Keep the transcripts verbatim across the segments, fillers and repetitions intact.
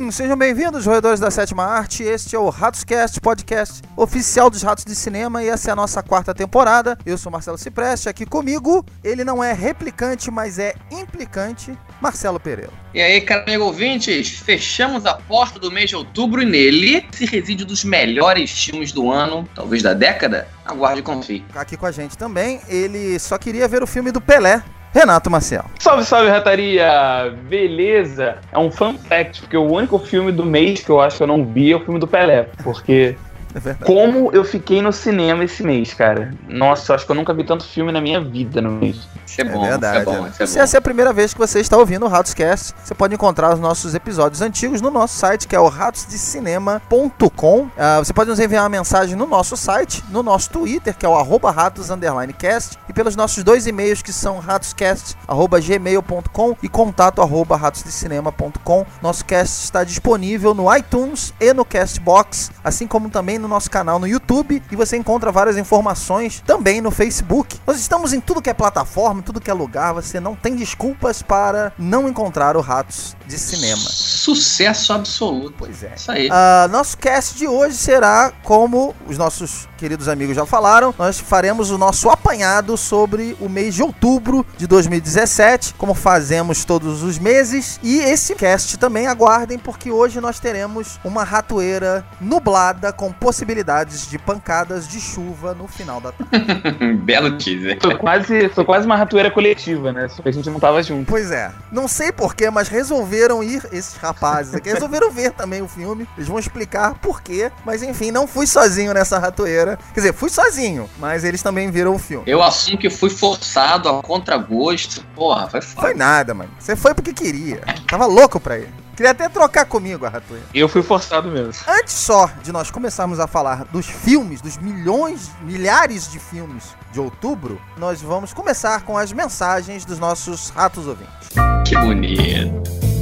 Sim, sejam bem-vindos, roedores da sétima arte. Este é o Ratoscast, podcast oficial dos Ratos de Cinema, e essa é a nossa quarta temporada. Eu sou Marcelo Cipreste, aqui comigo, ele não é replicante, mas é implicante, Marcelo Pereira. E aí, cara, amigo ouvintes, fechamos a porta do mês de outubro e nele se reside um dos melhores filmes do ano, talvez da década. Aguarde e confie. Aqui com a gente também, ele só queria ver o filme do Pelé, Renato Maciel. Salve, salve, rataria! Beleza? É um fun fact, porque o único filme do mês que eu acho que eu não vi é o filme do Pelé, porque... É como eu fiquei no cinema esse mês, cara. Nossa, eu acho que eu nunca vi tanto filme na minha vida no mês. Isso é bom, é verdade, isso é bom, isso é Se essa é a primeira vez que você está ouvindo o Ratoscast, você pode encontrar os nossos episódios antigos no nosso site, que é o ratos de cinema ponto com. Uh, você pode nos enviar uma mensagem no nosso site, no nosso Twitter, que é o arroba ratos underline cast, e pelos nossos dois e-mails, que são ratoscast arroba gmail ponto com e contato arroba ratos de cinema ponto com. Nosso cast está disponível no iTunes e no Castbox, assim como também no nosso canal no YouTube, e você encontra várias informações também no Facebook. Nós estamos em tudo que é plataforma, tudo que é lugar, você não tem desculpas para não encontrar o Ratos de Cinema. Sucesso absoluto. Pois é. Isso aí. Uh, nosso cast de hoje será, como os nossos queridos amigos já falaram, nós faremos o nosso apanhado sobre o mês de outubro de dois mil e dezessete, como fazemos todos os meses, e esse cast também aguardem, porque hoje nós teremos uma ratoeira nublada com possibilidades de pancadas de chuva no final da tarde. Belo teaser. Foi quase, foi quase uma ratoeira coletiva, né? Só que a gente não tava junto. Pois é. Não sei porquê, mas resolveram ir, esses rapazes aqui, resolveram ver também o filme. Eles vão explicar porquê, mas enfim, não fui sozinho nessa ratoeira. Quer dizer, fui sozinho, mas eles também viram o filme. Eu assumo que fui forçado a contragosto. Porra, foi foda. Foi nada, mano. Você foi porque queria. Tava louco pra ir. Queria até trocar comigo a ratoeira. Eu fui forçado mesmo. Antes só de nós começarmos a falar dos filmes, dos milhões, milhares de filmes de outubro, nós vamos começar com as mensagens dos nossos ratos ouvintes. Que bonito.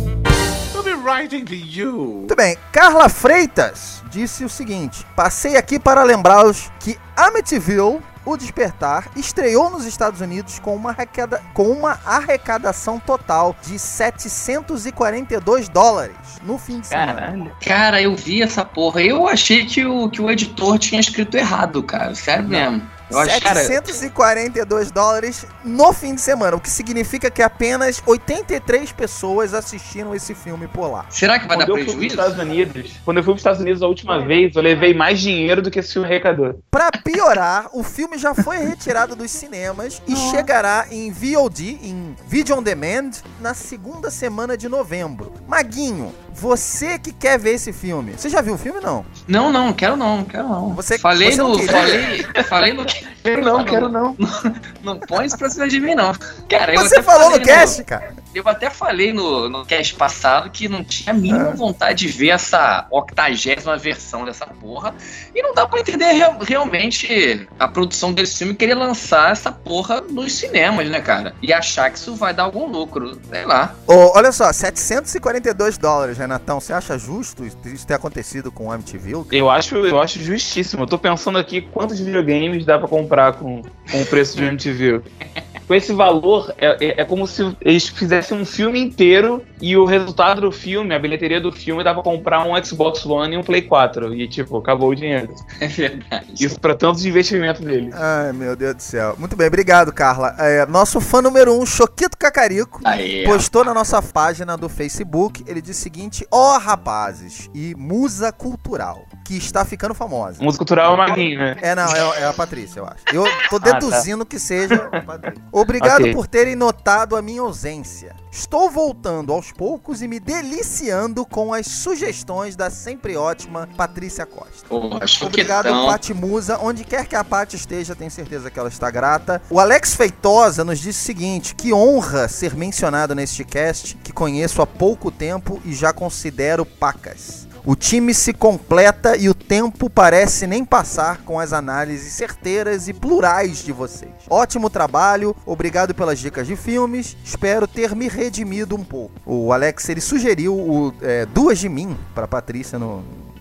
Muito bem, Carla Freitas disse o seguinte: passei aqui para lembrá-los que Amityville, O Despertar, estreou nos Estados Unidos com uma, arrecada... com uma arrecadação total de setecentos e quarenta e dois dólares no fim de semana. Caralho. Cara, eu vi essa porra. Eu achei que o, que o editor tinha escrito errado, cara. Sério mesmo. Eu acho, setecentos e quarenta e dois dólares no fim de semana, o que significa que apenas oitenta e três pessoas assistiram esse filme por lá. Será que vai quando dar eu prejuízo? Fui pros Estados Unidos, quando eu fui para os Estados Unidos a última vez, eu levei mais dinheiro do que esse filme arrecadou. Pra piorar, o filme já foi retirado dos cinemas e Nossa. chegará em V O D, em Video On Demand, na segunda semana de novembro. Maguinho, você que quer ver esse filme, você já viu o filme, não? Não, não, quero não, quero não. Você, falei você no... não falei, falei no... Quero não, quero não. Não, não põe isso pra cima de mim, não. Cara, eu Você até falou no no cast, cara? Eu até falei no, no cast passado que não tinha a mínima Ah. vontade de ver essa octagésima versão dessa porra. E não dá pra entender real, realmente a produção desse filme querer lançar essa porra nos cinemas, né, cara? E achar que isso vai dar algum lucro, sei lá. Oh, olha só, setecentos e quarenta e dois dólares, Renatão. Você acha justo isso ter acontecido com o Amityville? Eu acho, eu acho justíssimo. Eu tô pensando aqui quantos videogames dá pra comprar com, com o preço de Amityville. Com esse valor, é, é, é como se eles fizessem um filme inteiro e o resultado do filme, a bilheteria do filme, dá pra comprar um Xbox One e um Play quatro. E, tipo, acabou o dinheiro. É verdade. Isso pra tantos investimentos deles. Ai, meu Deus do céu. Muito bem, obrigado, Carla. É, nosso fã número um, Choquito Cacarico, Aê, postou na nossa página do Facebook. Ele disse o seguinte: ó, oh, rapazes, e musa cultural, que está ficando famosa. Música cultural é o Maguinho, né? É, não, é, é a Patrícia, eu acho. Eu tô deduzindo ah, tá. que seja a Patrícia. Obrigado okay. por terem notado a minha ausência. Estou voltando aos poucos e me deliciando com as sugestões da sempre ótima Patrícia Costa. Porra, Obrigado, Pati Musa. Onde quer que a Pati esteja, tenho certeza que ela está grata. O Alex Feitosa nos disse o seguinte: que honra ser mencionado neste cast, que conheço há pouco tempo e já considero pacas. O time se completa e o tempo parece nem passar com as análises certeiras e plurais de vocês. Ótimo trabalho, obrigado pelas dicas de filmes, espero ter me redimido um pouco. O Alex, ele sugeriu o, é, Duas de Mim para Patrícia no, no,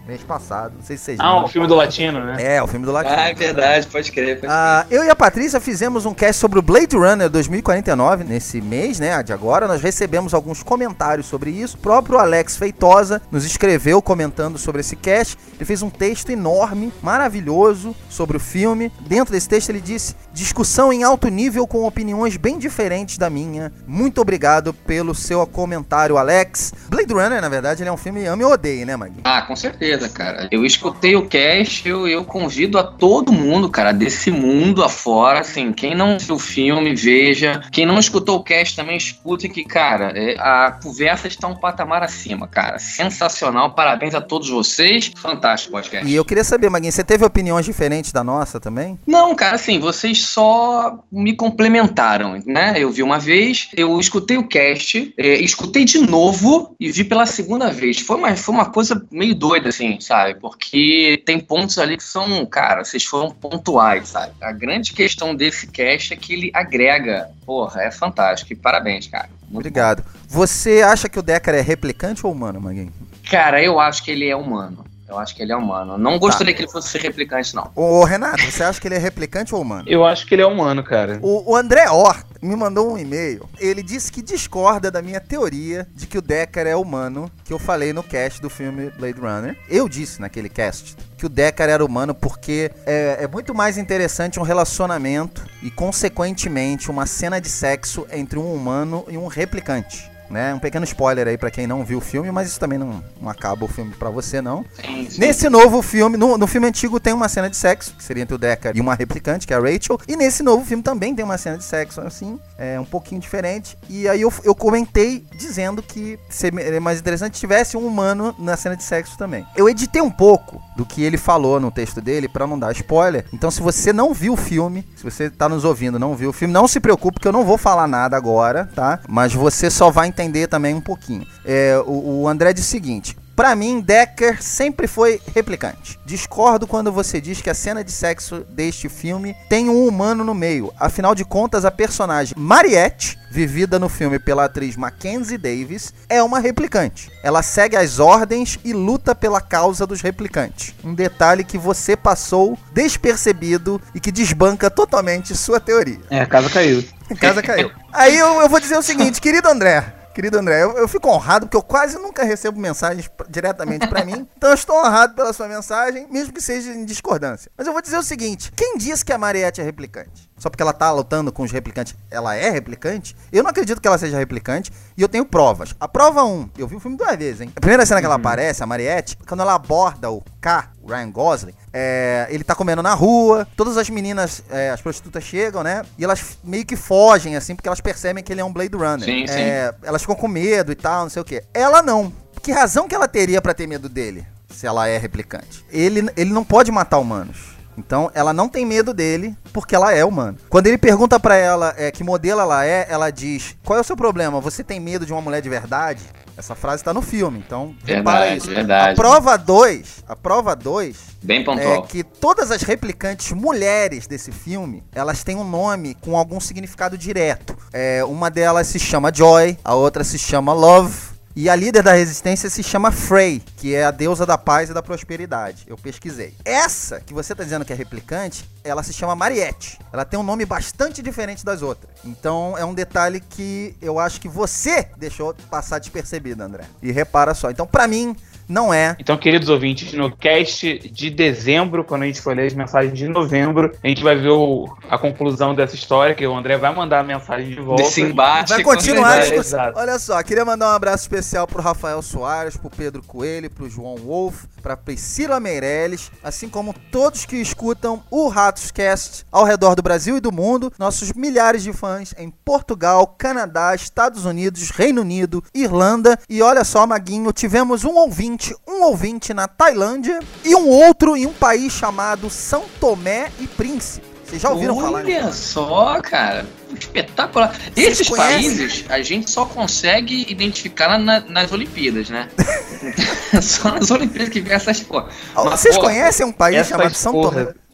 mês passado, não sei se vocês Ah, viram. o filme do Latino, né? É, o filme do Latino. Ah, é verdade, pode crer, pode Ah, eu e a Patrícia fizemos um cast sobre o Blade Runner dois mil e quarenta e nove nesse mês, né, de agora. Nós recebemos alguns comentários sobre isso. O próprio Alex Feitosa nos escreveu comentando sobre esse cast. Ele fez um texto enorme, maravilhoso, sobre o filme. Dentro desse texto ele disse: discussão em alto nível com opiniões bem diferentes da minha. Muito obrigado pelo seu comentário, Alex. Blade Runner, na verdade, ele é um filme ame ou odeie, né, Magui? Ah, com certeza, cara. Eu escutei o cast, eu, eu convido a todo mundo, cara, desse mundo afora, assim, quem não viu o filme, veja. Quem não escutou o cast também escute que, cara, é, a conversa está um patamar acima, cara. Sensacional, parabéns a todos vocês. Fantástico podcast. E eu queria saber, Magui, você teve opiniões diferentes da nossa também? Não, cara, assim, vocês só me complementaram, né? Eu vi uma vez, eu escutei o cast, é, escutei de novo e vi pela segunda vez. Foi uma, foi uma coisa meio doida, assim, sabe? Porque tem pontos ali que são, cara, vocês foram pontuais, sabe? A grande questão desse cast é que ele agrega. Porra, é fantástico. E parabéns, cara. Muito Obrigado. Bom. Você acha que o Deckard é replicante ou humano, Magui? Cara, eu acho que ele é humano. Eu acho que ele é humano. Não gostaria tá. que ele fosse replicante, não. Ô, Renato, você acha que ele é replicante ou humano? Eu acho que ele é humano, cara. O, o André Horta me mandou um e-mail. Ele disse que discorda da minha teoria de que o Deckard é humano, que eu falei no cast do filme Blade Runner. Eu disse naquele cast que o Deckard era humano porque é, é muito mais interessante um relacionamento e, consequentemente, uma cena de sexo entre um humano e um replicante. Né? Um pequeno spoiler aí pra quem não viu o filme, mas isso também não, não acaba o filme pra você, não. Sim, sim. Nesse novo filme, no, no filme antigo tem uma cena de sexo, que seria entre o Deckard e uma replicante, que é a Rachel. E nesse novo filme também tem uma cena de sexo, assim, é um pouquinho diferente. E aí eu, eu comentei dizendo que seria mais interessante se tivesse um humano na cena de sexo também. Eu editei um pouco do que ele falou no texto dele pra não dar spoiler. Então se você não viu o filme, se você tá nos ouvindo e não viu o filme, não se preocupe que eu não vou falar nada agora, tá? Mas você só vai entender também um pouquinho. É, o, o André diz o seguinte: pra mim, Deckard sempre foi replicante. Discordo quando você diz que a cena de sexo deste filme tem um humano no meio. Afinal de contas, a personagem Mariette, vivida no filme pela atriz Mackenzie Davis, é uma replicante. Ela segue as ordens e luta pela causa dos replicantes. Um detalhe que você passou despercebido e que desbanca totalmente sua teoria. É, a casa caiu. A casa caiu. Aí eu, eu vou dizer o seguinte, querido André... Querido André, eu, eu fico honrado porque eu quase nunca recebo mensagens p- diretamente pra mim. Então eu estou honrado pela sua mensagem, mesmo que seja em discordância. Mas eu vou dizer o seguinte: quem diz que a Mariette é replicante? Só porque ela tá lutando com os replicantes, ela é replicante? Eu não acredito que ela seja replicante e eu tenho provas. A prova um, eu vi o filme duas vezes, hein? A primeira cena que ela aparece, a Mariette, quando ela aborda o K, o Ryan Gosling, é, ele tá comendo na rua, todas as meninas, é, as prostitutas chegam, né? E elas meio que fogem, assim, porque elas percebem que ele é um Blade Runner. Sim, é, sim. Elas ficam com medo e tal, não sei o quê. Ela não. Que razão que ela teria pra ter medo dele, se ela é replicante? Ele, ele não pode matar humanos. Então, ela não tem medo dele porque ela é humana. Quando ele pergunta pra ela é, que modelo ela é, ela diz: qual é o seu problema? Você tem medo de uma mulher de verdade? Essa frase tá no filme, então... Verdade, verdade. A prova dois, a prova dois... Bem pontual. É que todas as replicantes mulheres desse filme, elas têm um nome com algum significado direto. É, uma delas se chama Joy, a outra se chama Love... E a líder da resistência se chama Frey, que é a deusa da paz e da prosperidade. Eu pesquisei. Essa, que você tá dizendo que é replicante, ela se chama Mariette. Ela tem um nome bastante diferente das outras. Então é um detalhe que eu acho que você deixou passar despercebido, André. E repara só. Então, pra mim... não é. Então, queridos ouvintes, no cast de dezembro, quando a gente for ler as mensagens de novembro, a gente vai ver o, a conclusão dessa história, que o André vai mandar a mensagem de volta. Desse embate. Vai continuar. É, exato. Olha só, queria mandar um abraço especial pro Rafael Soares, pro Pedro Coelho, pro João Wolf, pra Priscila Meirelles, assim como todos que escutam o Ratoscast ao redor do Brasil e do mundo, nossos milhares de fãs em Portugal, Canadá, Estados Unidos, Reino Unido, Irlanda. E olha só, Maguinho, tivemos um ouvinte um ouvinte na Tailândia e um outro em um país chamado São Tomé e Príncipe. Vocês já ouviram Olha falar? Olha só, cara. Espetacular. Vocês Esses conhecem? países a gente só consegue identificar na- nas Olimpíadas, né? Só nas Olimpíadas que vem essas porra. Mas, Vocês pô, conhecem um país essa chamado São porra. Tomé?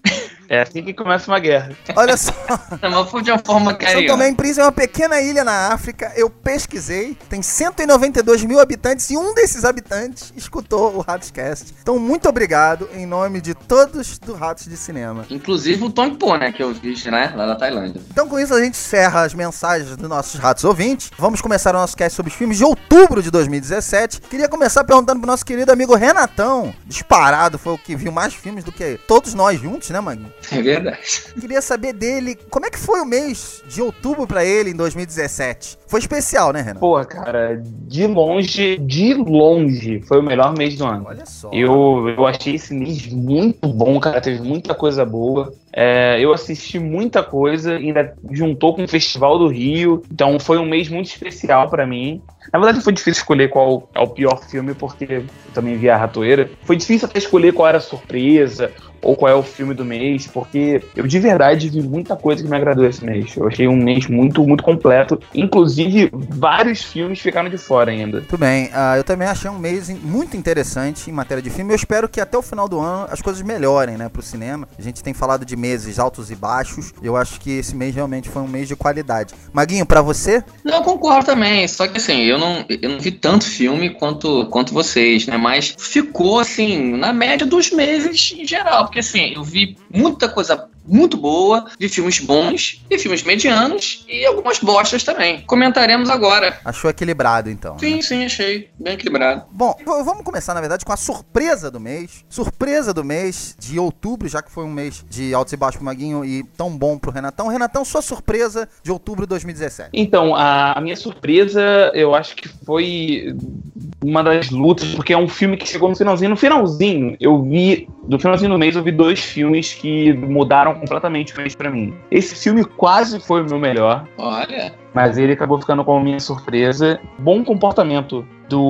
É assim que começa uma guerra. Olha só. Mas foi de uma forma São carinhosa. Tomé e Príncipe é uma pequena ilha na África. Eu pesquisei. Tem cento e noventa e dois mil habitantes e um desses habitantes escutou o Ratoscast. Então, muito obrigado em nome de todos do Ratos de Cinema. Inclusive o Tong Po, né? Que eu vi, né? Lá da Tailândia. Então, com isso, a gente encerra as mensagens dos nossos ratos ouvintes. Vamos começar o nosso cast sobre os filmes de outubro de dois mil e dezessete. Queria começar perguntando pro nosso querido amigo Renatão. Disparado, foi o que viu mais filmes do que todos nós juntos, né, Maguinho? É verdade. Queria saber dele, como é que foi o mês de outubro pra ele em dois mil e dezessete? Foi especial, né, Renan? Pô, cara, de longe, de longe, foi o melhor mês do ano. Olha só. Eu, eu achei esse mês muito bom, cara, teve muita coisa boa. É, eu assisti muita coisa, ainda juntou com o Festival do Rio, então foi um mês muito especial pra mim. Na verdade foi difícil escolher qual é o pior filme, porque eu também vi a Ratoeira. Foi difícil até escolher qual era a surpresa, ou qual é o filme do mês, porque eu de verdade vi muita coisa que me agradou esse mês. Eu achei um mês muito, muito completo. Inclusive, vários filmes ficaram de fora ainda. Muito bem, uh, eu também achei um mês muito interessante em matéria de filme. Eu espero que até o final do ano as coisas melhorem, né, pro cinema. A gente tem falado de meses altos e baixos. Eu acho que esse mês realmente foi um mês de qualidade. Maguinho, pra você? Não, eu concordo também, só que assim, eu não, eu não vi tanto filme quanto, quanto vocês, né, mas ficou assim, na média dos meses em geral, porque assim, eu vi muita coisa muito boa, vi filmes bons, vi filmes medianos e algumas bostas também. Comentaremos agora. Achou equilibrado, então? Sim, né? sim, achei bem equilibrado. Bom, vamos começar, na verdade, com a surpresa do mês. Surpresa do mês de outubro, já que foi um mês de altos e baixos pro Maguinho e tão bom pro Renatão. Renatão, sua surpresa de outubro de dois mil e dezessete. Então, a, a minha surpresa, eu acho que foi uma das lutas, porque é um filme que chegou no finalzinho. No finalzinho, eu vi, do finalzinho do mês, eu vi dois filmes que mudaram completamente o mês pra mim. Esse filme quase foi o meu melhor. Olha. Mas ele acabou ficando como minha surpresa. Bom comportamento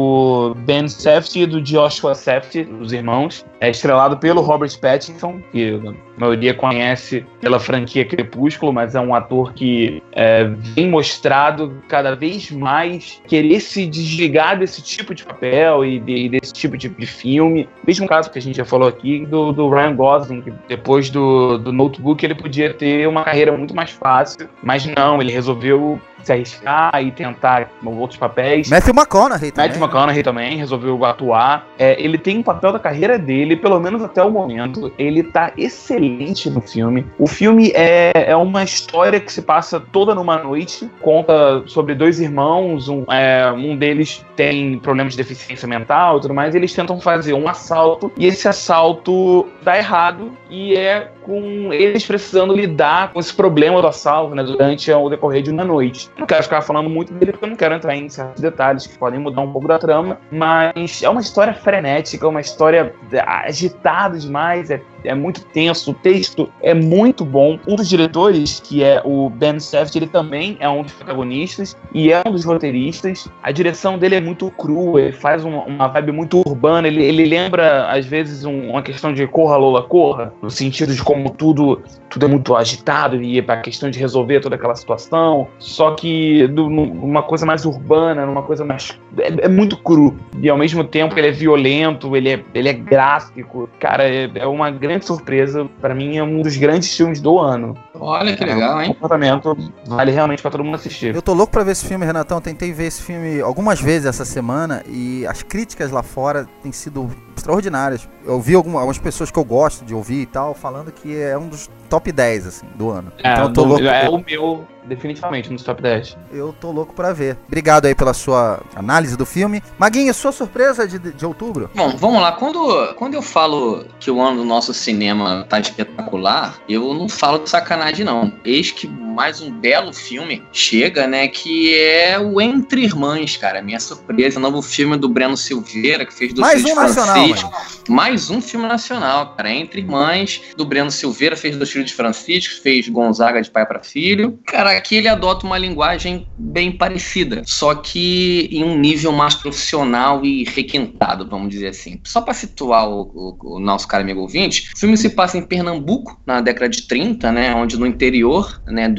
do Ben Safdie e do Joshua Safdie, os irmãos. É estrelado pelo Robert Pattinson, que a maioria conhece pela franquia Crepúsculo, mas é um ator que é, vem mostrado cada vez mais querer se desligar desse tipo de papel e, de, e desse tipo de, de filme. Mesmo caso que a gente já falou aqui do, do Ryan Gosling, que depois do, do Notebook ele podia ter uma carreira muito mais fácil, mas não, ele resolveu se arriscar e tentar outros papéis. Matthew McConaughey também. Matthew McConaughey também resolveu atuar. É, ele tem um papel da carreira dele, pelo menos até o momento. Ele tá excelente no filme. O filme é, é uma história que se passa toda numa noite. Conta sobre dois irmãos. Um, é, um deles tem problemas de deficiência mental e tudo mais. E eles tentam fazer um assalto. E esse assalto dá errado. E é com eles precisando lidar com esse problema do assalto, né, durante o decorrer de uma noite. Não quero ficar falando muito dele porque eu não quero entrar em certos detalhes que podem mudar um pouco da trama, mas é uma história frenética, uma história agitada demais, é, é muito tenso, o texto é muito bom. Um dos diretores, que é o Ben Safdie, ele também é um dos protagonistas e é um dos roteiristas. A direção dele é muito crua, ele faz uma, uma vibe muito urbana, ele, ele lembra, às vezes, um, uma questão de Corra, Lola, Corra, no sentido de como tudo, tudo é muito agitado e é a questão de resolver toda aquela situação, só que do, numa coisa mais urbana, numa coisa mais... É, é muito cru. E ao mesmo tempo ele é violento, ele é, ele é gráfico. Cara, é, é uma grande surpresa. Pra mim é um dos grandes filmes do ano. Olha que legal, hein? O comportamento vale realmente pra todo mundo assistir. Eu tô louco pra ver esse filme, Renatão. Tentei ver esse filme algumas vezes essa semana e as críticas lá fora têm sido extraordinárias. Eu ouvi algumas, algumas pessoas que eu gosto de ouvir e tal, falando que é um dos top dez, assim, do ano. É, então eu tô do, louco. É o meu, definitivamente, um dos top dez. Eu tô louco pra ver. Obrigado aí pela sua análise do filme. Maguinho, sua surpresa de, de outubro? Bom, vamos lá. Quando, quando eu falo que o ano do nosso cinema tá espetacular, eu não falo de sacanagem, não. Eis que mais um belo filme chega, né, que é o Entre Irmãs, cara. Minha surpresa, o novo filme do Breno Silveira, que fez do Mais um nacional, mano. Mais um filme nacional, cara. Entre Irmãs, do Breno Silveira, fez do Filho de Francisco, fez Gonzaga de pai para filho. Cara, aqui ele adota uma linguagem bem parecida, só que em um nível mais profissional e requintado, vamos dizer assim. Só para situar o, o, o nosso cara amigo ouvinte, o filme se passa em Pernambuco, na década de trinta, né, onde no interior, né, duas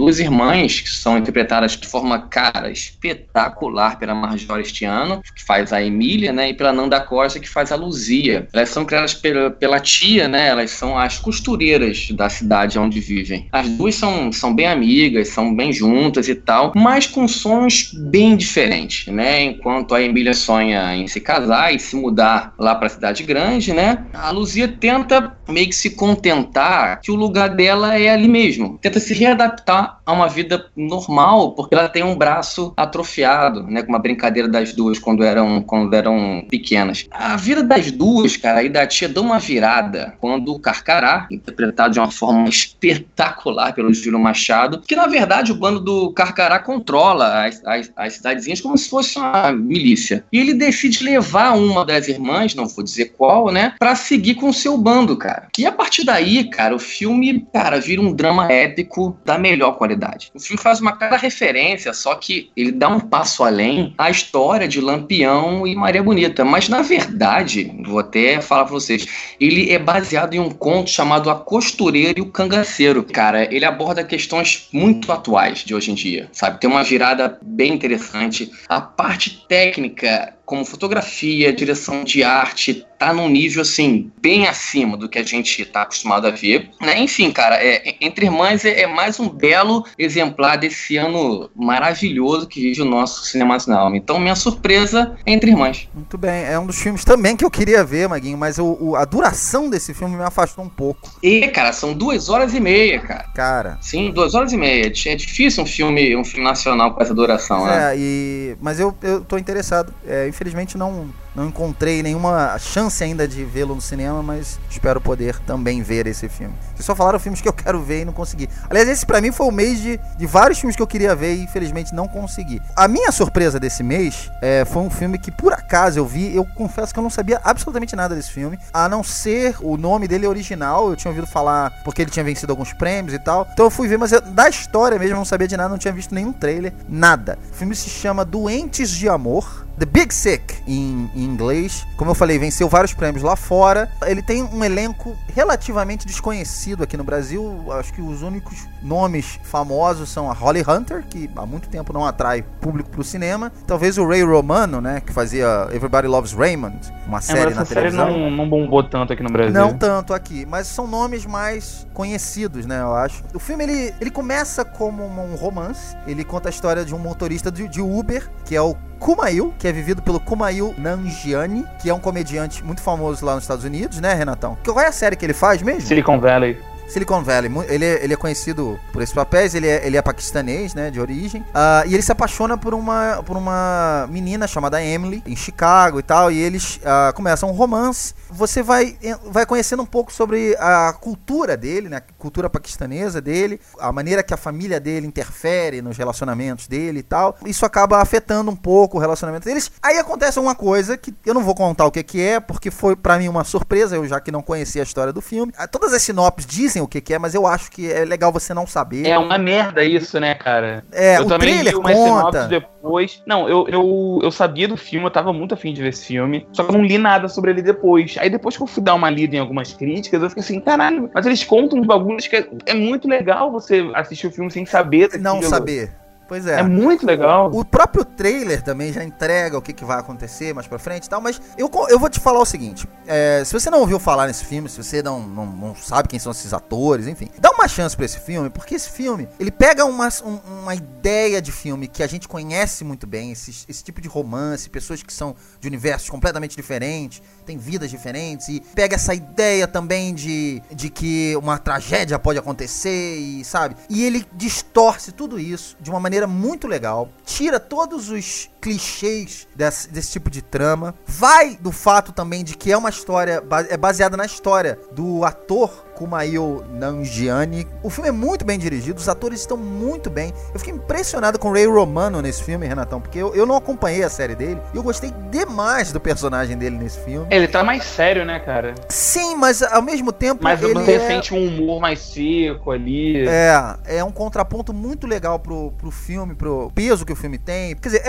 duas irmãs que são interpretadas de forma, cara, espetacular pela Marjorie este ano, que faz a Emília, né, e pela Nanda Costa, que faz a Luzia. Elas são criadas pela, pela tia, né, elas são as costureiras da cidade onde vivem. As duas são, são bem amigas, são bem juntas e tal, mas com sonhos bem diferentes, né, enquanto a Emília sonha em se casar e se mudar lá para a cidade grande, né, a Luzia tenta meio que se contentar que o lugar dela é ali mesmo, tenta se readaptar a uma vida normal, porque ela tem um braço atrofiado, né, com uma brincadeira das duas quando eram, quando eram pequenas. A vida das duas, cara, e da tia dá uma virada quando o Carcará, interpretado de uma forma espetacular pelo Júlio Machado, que na verdade o bando do Carcará controla as, as, as cidadezinhas como se fosse uma milícia. E ele decide levar uma das irmãs, não vou dizer qual, né, pra seguir com o seu bando, cara. E a partir daí, cara, o filme, cara, vira um drama épico da melhor qualidade. O filme faz uma cara referência, só que ele dá um passo além à história de Lampião e Maria Bonita. Mas, na verdade, vou até falar pra vocês, ele é baseado em um conto chamado A Costureira e o Cangaceiro. Cara, ele aborda questões muito atuais de hoje em dia, sabe? Tem uma virada bem interessante. A parte técnica, como fotografia, direção de arte, tá num nível, assim, bem acima do que a gente tá acostumado a ver, né? Enfim, cara, é, Entre Irmãs é, é mais um belo exemplar desse ano maravilhoso que vive o nosso cinema nacional. Então, minha surpresa é Entre Irmãs. Muito bem, é um dos filmes também que eu queria ver, Maguinho, mas o, o, a duração desse filme me afastou um pouco. E, cara, são duas horas e meia, cara. Cara. Sim, duas horas e meia. É difícil um filme, um filme nacional com essa duração, né? É, e... mas eu, eu tô interessado. É, infelizmente não... Não encontrei nenhuma chance ainda de vê-lo no cinema, mas espero poder também ver esse filme. Vocês só falaram filmes que eu quero ver e não consegui. Aliás, esse pra mim foi o mês de, de vários filmes que eu queria ver e infelizmente não consegui. A minha surpresa desse mês é, foi um filme que por acaso eu vi. Eu confesso que eu não sabia absolutamente nada desse filme, a não ser o nome dele original. Eu tinha ouvido falar porque ele tinha vencido alguns prêmios e tal. Então eu fui ver, mas eu, da história mesmo eu não sabia de nada, não tinha visto nenhum trailer, nada. O filme se chama Doentes de Amor, The Big Sick, em, em inglês. Como eu falei, venceu vários prêmios lá fora. Ele tem um elenco relativamente desconhecido aqui no Brasil. Acho que os únicos nomes famosos são a Holly Hunter, que há muito tempo não atrai público pro cinema. Talvez o Ray Romano, né, que fazia Everybody Loves Raymond, uma série é, mas na televisão. Série não, não bombou tanto aqui no Brasil. Não tanto aqui, mas são nomes mais conhecidos, né, eu acho. O filme, ele, ele começa como um romance. Ele conta a história de um motorista de, de Uber, que é o Kumail, que é vivido pelo Kumail Nanjiani, que é um comediante muito famoso lá nos Estados Unidos, né, Renatão? Qual é a série que ele faz mesmo? Silicon Valley. Silicon Valley, ele é, ele é conhecido por esses papéis, ele é, ele é paquistanês, né, de origem, uh, e ele se apaixona por uma, por uma menina chamada Emily, em Chicago e tal, e eles uh, começam um romance. Você vai, vai conhecendo um pouco sobre a cultura dele, né, a cultura paquistanesa dele, a maneira que a família dele interfere nos relacionamentos dele e tal. Isso acaba afetando um pouco o relacionamento deles. Aí acontece uma coisa que eu não vou contar o que, que é, porque foi pra mim uma surpresa, eu já que não conhecia a história do filme. Todas as sinopses dizem o que, que é, mas eu acho que é legal você não saber. É uma merda isso, né, cara? É, eu o também trailer vi umas conta. sinopses depois. Não, eu, eu, eu sabia do filme, eu tava muito afim de ver esse filme, só que eu não li nada sobre ele depois. Aí depois que eu fui dar uma lida em algumas críticas, eu fiquei assim, caralho, mas eles contam uns bagulhos que é, é muito legal você assistir o filme sem saber. Não saber. Pois é. É muito legal. O próprio trailer também já entrega o que, que vai acontecer mais pra frente e tal, mas eu, eu vou te falar o seguinte, é, se você não ouviu falar nesse filme, se você não, não, não sabe quem são esses atores, enfim, dá uma chance pra esse filme, porque esse filme, ele pega uma, um, uma ideia de filme que a gente conhece muito bem, esse, esse tipo de romance, pessoas que são de universos completamente diferentes, têm vidas diferentes, e pega essa ideia também de, de que uma tragédia pode acontecer, e sabe? E ele distorce tudo isso de uma maneira muito legal, tira todos os clichês desse, desse tipo de trama, vai do fato também de que é uma história, é baseada na história do ator Kumail Nanjiani. O filme é muito bem dirigido, os atores estão muito bem. Eu fiquei impressionado com o Ray Romano nesse filme, Renatão, porque eu, eu não acompanhei a série dele e eu gostei demais do personagem dele nesse filme. Ele tá mais sério, né, cara? Sim, mas ao mesmo tempo mas ele você é... sente um humor mais seco ali. É, é um contraponto muito legal pro, pro filme, pro peso que o filme tem. Quer dizer, é, um, é uma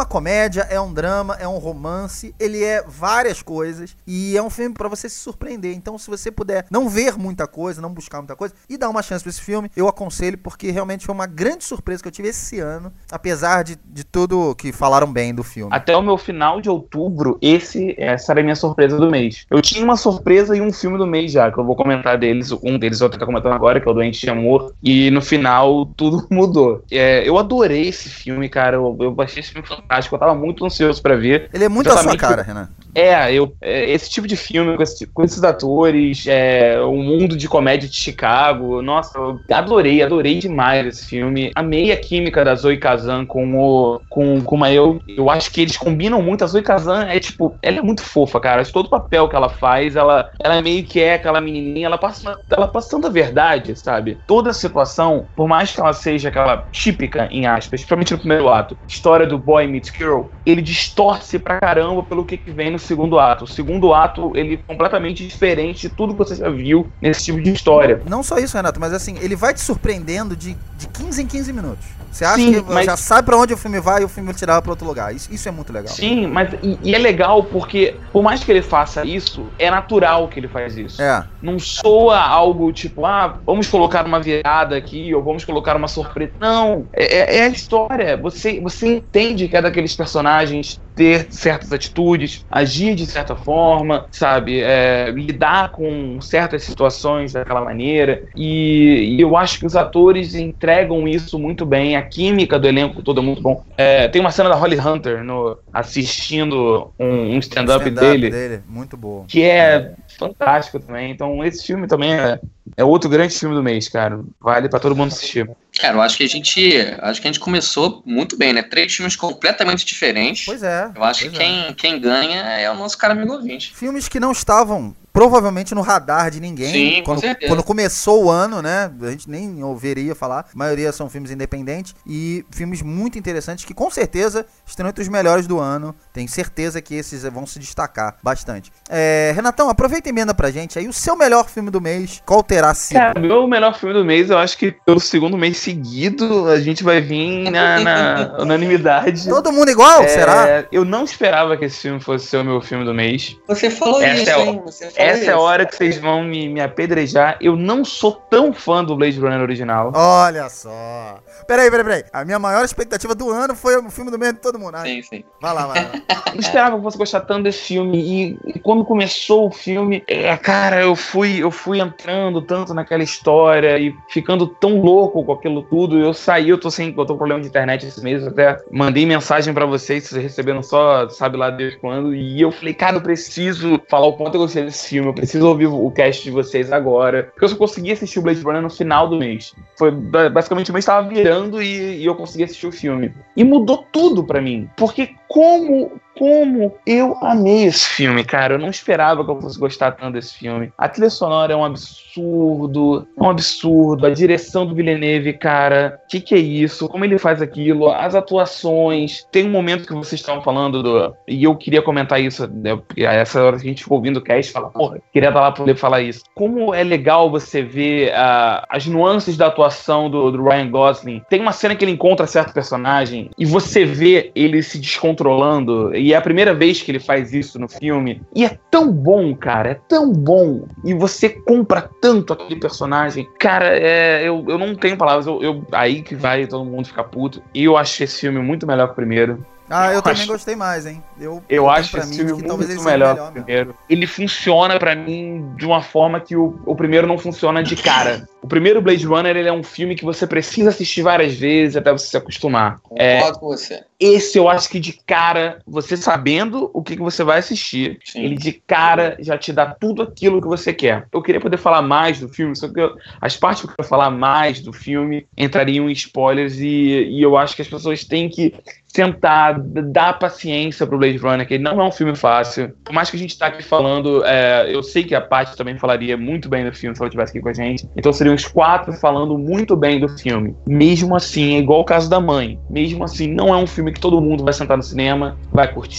comédia, é um drama, é um romance, ele é várias coisas e é um filme pra você se surpreender. Então, se você puder não ver muita coisa, não buscar muita coisa e dar uma chance pra esse filme, eu aconselho, porque realmente foi uma grande surpresa que eu tive esse ano, apesar de, de tudo que falaram bem do filme. Até o meu final de outubro, esse, essa era a minha surpresa do mês. Eu tinha uma surpresa e um filme do mês já, que eu vou comentar deles, um deles eu vou estar comentando agora, que é o Doente de Amor, e no final tudo mudou. É, eu adorei esse filme, cara, eu, eu achei esse filme fantástico, eu tava muito ansioso pra ver. Ele é muito a sua cara, Renan. É, eu, é, esse tipo de filme, com, esse, com esses atores, é, o mundo de comédia de Chicago, nossa, eu adorei, adorei demais esse filme. Amei a química da Zoe Kazan com o com, com uma eu, eu acho que eles combinam muito. A Zoe Kazan é tipo, ela é muito fofa, cara. Todo o papel que ela faz, ela, ela é meio que é aquela menininha, ela passa, ela passa tanta verdade, sabe? Toda a situação, por mais que ela seja aquela típica, em aspas, principalmente no primeiro ato, história do boy meets girl, ele distorce pra caramba pelo que, que vem no segundo ato. O segundo ato, ele é completamente diferente de tudo que você já viu nesse tipo de história. Não só isso, Renato, mas assim, ele vai te surpreendendo de, de quinze em quinze minutos. Você acha Sim, que mas... já sabe pra onde o filme vai e o filme vai te levar pra outro lugar. Isso, isso é muito legal. Sim, mas e, e é legal porque, por mais que ele faça isso, é natural que ele faz isso. É. Não soa algo tipo, ah, vamos colocar uma virada aqui, ou vamos colocar uma surpresa. Não, é, é a história. Você, você entende que é daqueles personagens ter certas atitudes, agir de certa forma, sabe? É, lidar com certas situações daquela maneira. E, e eu acho que os atores entregam isso muito bem. A química do elenco todo é muito bom. É, tem uma cena da Holly Hunter no, assistindo um, um stand-up stand dele, dele, muito bom. que é fantástico também. Então esse filme também é, é outro grande filme do mês, cara. Vale pra todo mundo assistir. Cara, eu acho que a gente acho que a gente começou muito bem, né? Três filmes completamente diferentes. Pois é. Eu acho que é. quem, quem ganha é o nosso cara amigo ouvinte. Filmes que não estavam provavelmente no radar de ninguém. Sim, quando, com certeza. quando começou o ano, né? A gente nem ouviria falar. A maioria são filmes independentes e filmes muito interessantes que com certeza estão entre os melhores do ano. Tenho certeza que esses vão se destacar bastante. É, Renatão, aproveita e emenda pra gente aí o seu melhor filme do mês. Qual terá sido? Cara, meu melhor filme do mês, eu acho que pelo segundo mês seguido a gente vai vir na, na unanimidade. Todo mundo igual? É, será? Eu não esperava que esse filme fosse ser o meu filme do mês. Você falou Essa isso, é, hein? Você falou essa isso. é a hora que vocês vão me, me apedrejar. Eu não sou tão fã do Blade Runner original. Olha só. Peraí, peraí, peraí. A minha maior expectativa do ano foi o filme do mês de todo mundo. Ai, Sim, sim. vai lá, vai lá. Eu não esperava que eu fosse gostar tanto desse filme. E, e quando começou o filme, é, cara, eu fui, eu fui entrando tanto naquela história e ficando tão louco com aquilo tudo. Eu saí, eu tô sem, eu tô com problema de internet esse mês, eu até mandei mensagem pra vocês, vocês receberam só, sabe lá Deus quando. E eu falei, cara, eu preciso falar o quanto eu gostei desse filme, eu preciso ouvir o cast de vocês agora. Porque eu só consegui assistir o Blade Runner no final do mês. Foi basicamente o mês tava virando e, e eu consegui assistir o filme. E mudou tudo pra mim. Porque como, como eu amei esse filme, cara. Eu não esperava que eu fosse gostar tanto desse filme. A trilha sonora é um absurdo. É um absurdo. A direção do Villeneuve, cara. O que, que é isso? Como ele faz aquilo? As atuações. Tem um momento que vocês estavam falando do... E eu queria comentar isso. Né? A essa hora que a gente ficou ouvindo o cast, fala, porra, queria estar lá pra poder falar isso. Como é legal você ver uh, as nuances da atuação do, do Ryan Gosling. Tem uma cena que ele encontra certo personagem e você vê ele se descontrolando. E é a primeira vez que ele faz isso no filme. E é tão bom, cara. É tão bom. E você compra tanto aquele personagem. Cara, é, eu, eu não tenho palavras. Eu, eu, aí que vai todo mundo ficar puto. E eu acho esse filme muito melhor que o primeiro. Ah, eu, eu também acho, gostei mais, hein? Eu, eu acho pra esse mim filme que muito talvez ele melhor, melhor que o primeiro. Ele funciona pra mim de uma forma que o, o primeiro não funciona de cara. O primeiro Blade Runner, ele é um filme que você precisa assistir várias vezes até você se acostumar. Concordo é, com você. Esse eu acho que de cara, você sabendo o que, que você vai assistir, Sim. ele de cara já te dá tudo aquilo que você quer. Eu queria poder falar mais do filme, só que eu, as partes que eu quero falar mais do filme entrariam em spoilers e, e eu acho que as pessoas têm que sentar, dar paciência pro Blade Runner, que ele não é um filme fácil. Por mais que a gente tá aqui falando, é, eu sei que a Paty também falaria muito bem do filme se ela estivesse aqui com a gente. Então seriam os quatro falando muito bem do filme. Mesmo assim, é igual o caso da mãe. Mesmo assim, não é um filme que todo mundo vai sentar no cinema, vai curtir,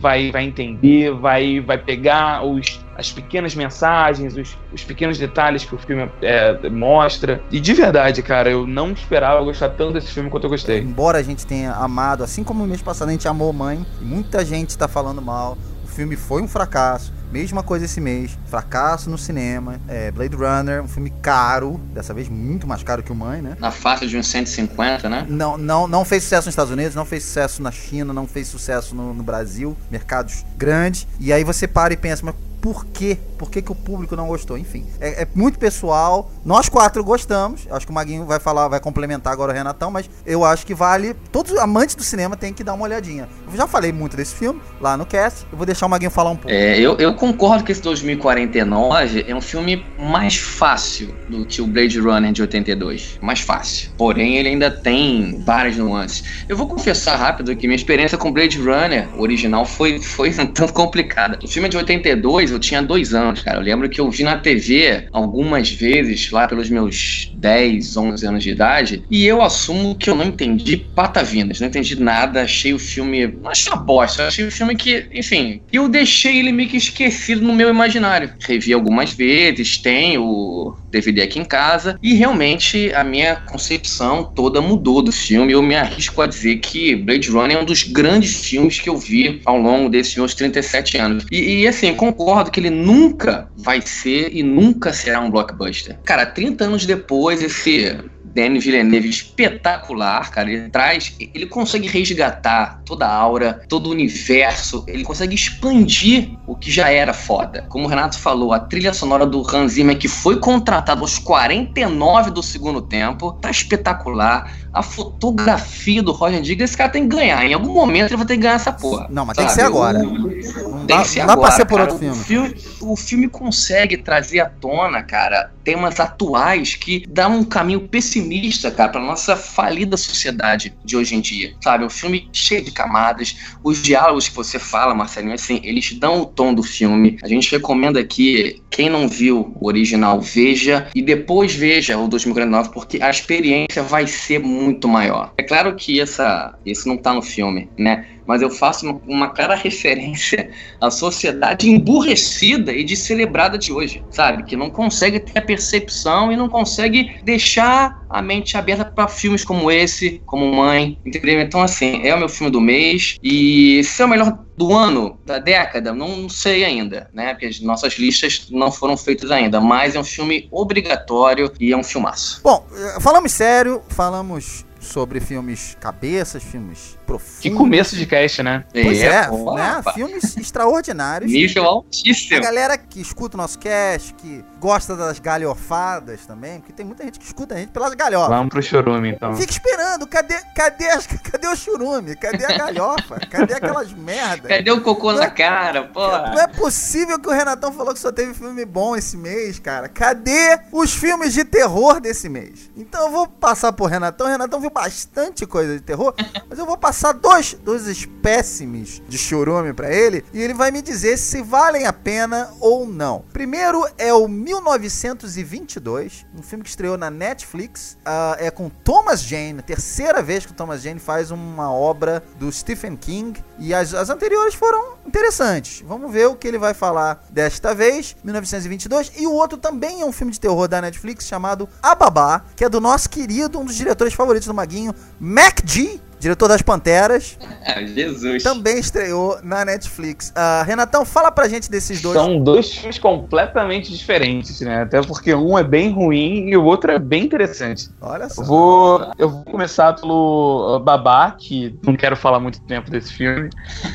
vai, vai entender, vai, vai pegar os, as pequenas mensagens, os, os pequenos detalhes que o filme é, mostra. E de verdade, cara, eu não esperava gostar tanto desse filme quanto eu gostei. Embora a gente tenha amado, assim como no mês passado a gente amou Mãe, muita gente tá falando mal, o filme foi um fracasso. Mesma coisa esse mês, fracasso no cinema, é, Blade Runner, um filme caro, dessa vez muito mais caro que o Mãe, né? Na faixa de uns cento e cinquenta, né? Não, não, não fez sucesso nos Estados Unidos, não fez sucesso na China, não fez sucesso no, no Brasil, mercados grandes. E aí você para e pensa, mas por quê? Por que, que o público não gostou? Enfim, é, é muito pessoal. Nós quatro gostamos. Acho que o Maguinho vai falar, vai complementar agora o Renatão, mas eu acho que vale. Todos os amantes do cinema têm que dar uma olhadinha. Eu já falei muito desse filme lá no cast. Eu vou deixar o Maguinho falar um pouco. É, eu, eu concordo que esse dois mil e quarenta e nove é um filme mais fácil do que o Blade Runner de oitenta e dois. Mais fácil. Porém, ele ainda tem várias nuances. Eu vou confessar rápido que minha experiência com Blade Runner original foi, foi um tanto complicada. O filme é de oitenta e dois, eu tinha dois anos, cara. Eu lembro que eu vi na T V algumas vezes, lá pelos meus dez, onze anos de idade, e eu assumo que eu não entendi patavinas, não entendi nada, achei o filme, não achei uma bosta, achei o filme que, enfim, eu deixei ele meio que esquecido no meu imaginário. Revi algumas vezes, tenho o D V D aqui em casa, e realmente a minha concepção toda mudou do filme. Eu me arrisco a dizer que Blade Runner é um dos grandes filmes que eu vi ao longo desses meus trinta e sete anos. E, e assim, concordo que ele nunca vai ser e nunca será um blockbuster. Cara, trinta anos depois, esse Denis Villeneuve espetacular, cara, ele traz, ele consegue resgatar toda a aura, todo o universo, ele consegue expandir o que já era foda. Como o Renato falou, a trilha sonora do Hans Zimmer, que foi contratado aos quarenta e nove do segundo tempo, tá espetacular. A fotografia do Roger Dickens, esse cara tem que ganhar. Em algum momento ele vai ter que ganhar essa porra. Não, mas sabe? Tem que ser agora. O... Não tem dá, que ser não dá agora, pra ser por cara. outro filme. O filme. O filme consegue trazer à tona, cara, temas atuais que dão um caminho pessimista, cara, pra nossa falida sociedade de hoje em dia, sabe? Um filme cheio de camadas, os diálogos que você fala, Marcelinho, assim, eles dão o tom do filme. A gente recomenda aqui, quem não viu o original, veja, e depois veja o dois mil e quarenta e nove, porque a experiência vai ser muito maior. É claro que essa, isso não tá no filme, né? Mas eu faço uma, uma clara referência à sociedade emburrecida e descelebrada de hoje, sabe? Que não consegue ter a percepção e não consegue deixar a mente aberta para filmes como esse, como Mãe, entendeu? Então, assim, é o meu filme do mês, e se é o melhor do ano, da década, não sei ainda, né? Porque as nossas listas não foram feitas ainda, mas é um filme obrigatório e é um filmaço. Bom, falamos sério, falamos sobre filmes cabeças, filmes profundos. Que começo de cast, né? Pois é, é pô, né? Opa. Filmes extraordinários. Nível altíssimo. A galera que escuta o nosso cast, que gosta das galhofadas também, porque tem muita gente que escuta a gente pelas galhofas. Vamos pro churume, então. Fica esperando, cadê, cadê, as, cadê o churume? Cadê a galhofa? Cadê aquelas merdas? Cadê o cocô na cara, porra? Não é possível que o Renatão falou que só teve filme bom esse mês, cara. Cadê os filmes de terror desse mês? Então eu vou passar pro Renatão. O Renatão viu bastante coisa de terror, mas eu vou passar dois, dois espécimes de churume pra ele, e ele vai me dizer se valem a pena ou não. Primeiro é o mil novecentos e vinte e dois, um filme que estreou na Netflix, uh, é com Thomas Jane, terceira vez que o Thomas Jane faz uma obra do Stephen King, e as, as anteriores foram interessantes. Vamos ver o que ele vai falar desta vez, mil novecentos e vinte e dois, e o outro também é um filme de terror da Netflix chamado A Babá, que é do nosso querido, um dos diretores favoritos do Maguinho, McG, diretor das Panteras. Jesus. Também estreou na Netflix. Uh, Renatão, fala pra gente desses dois. São dois filmes completamente diferentes, né? Até porque um é bem ruim e o outro é bem interessante. Olha só. Eu vou, eu vou começar pelo Babá, que não quero falar muito tempo desse filme.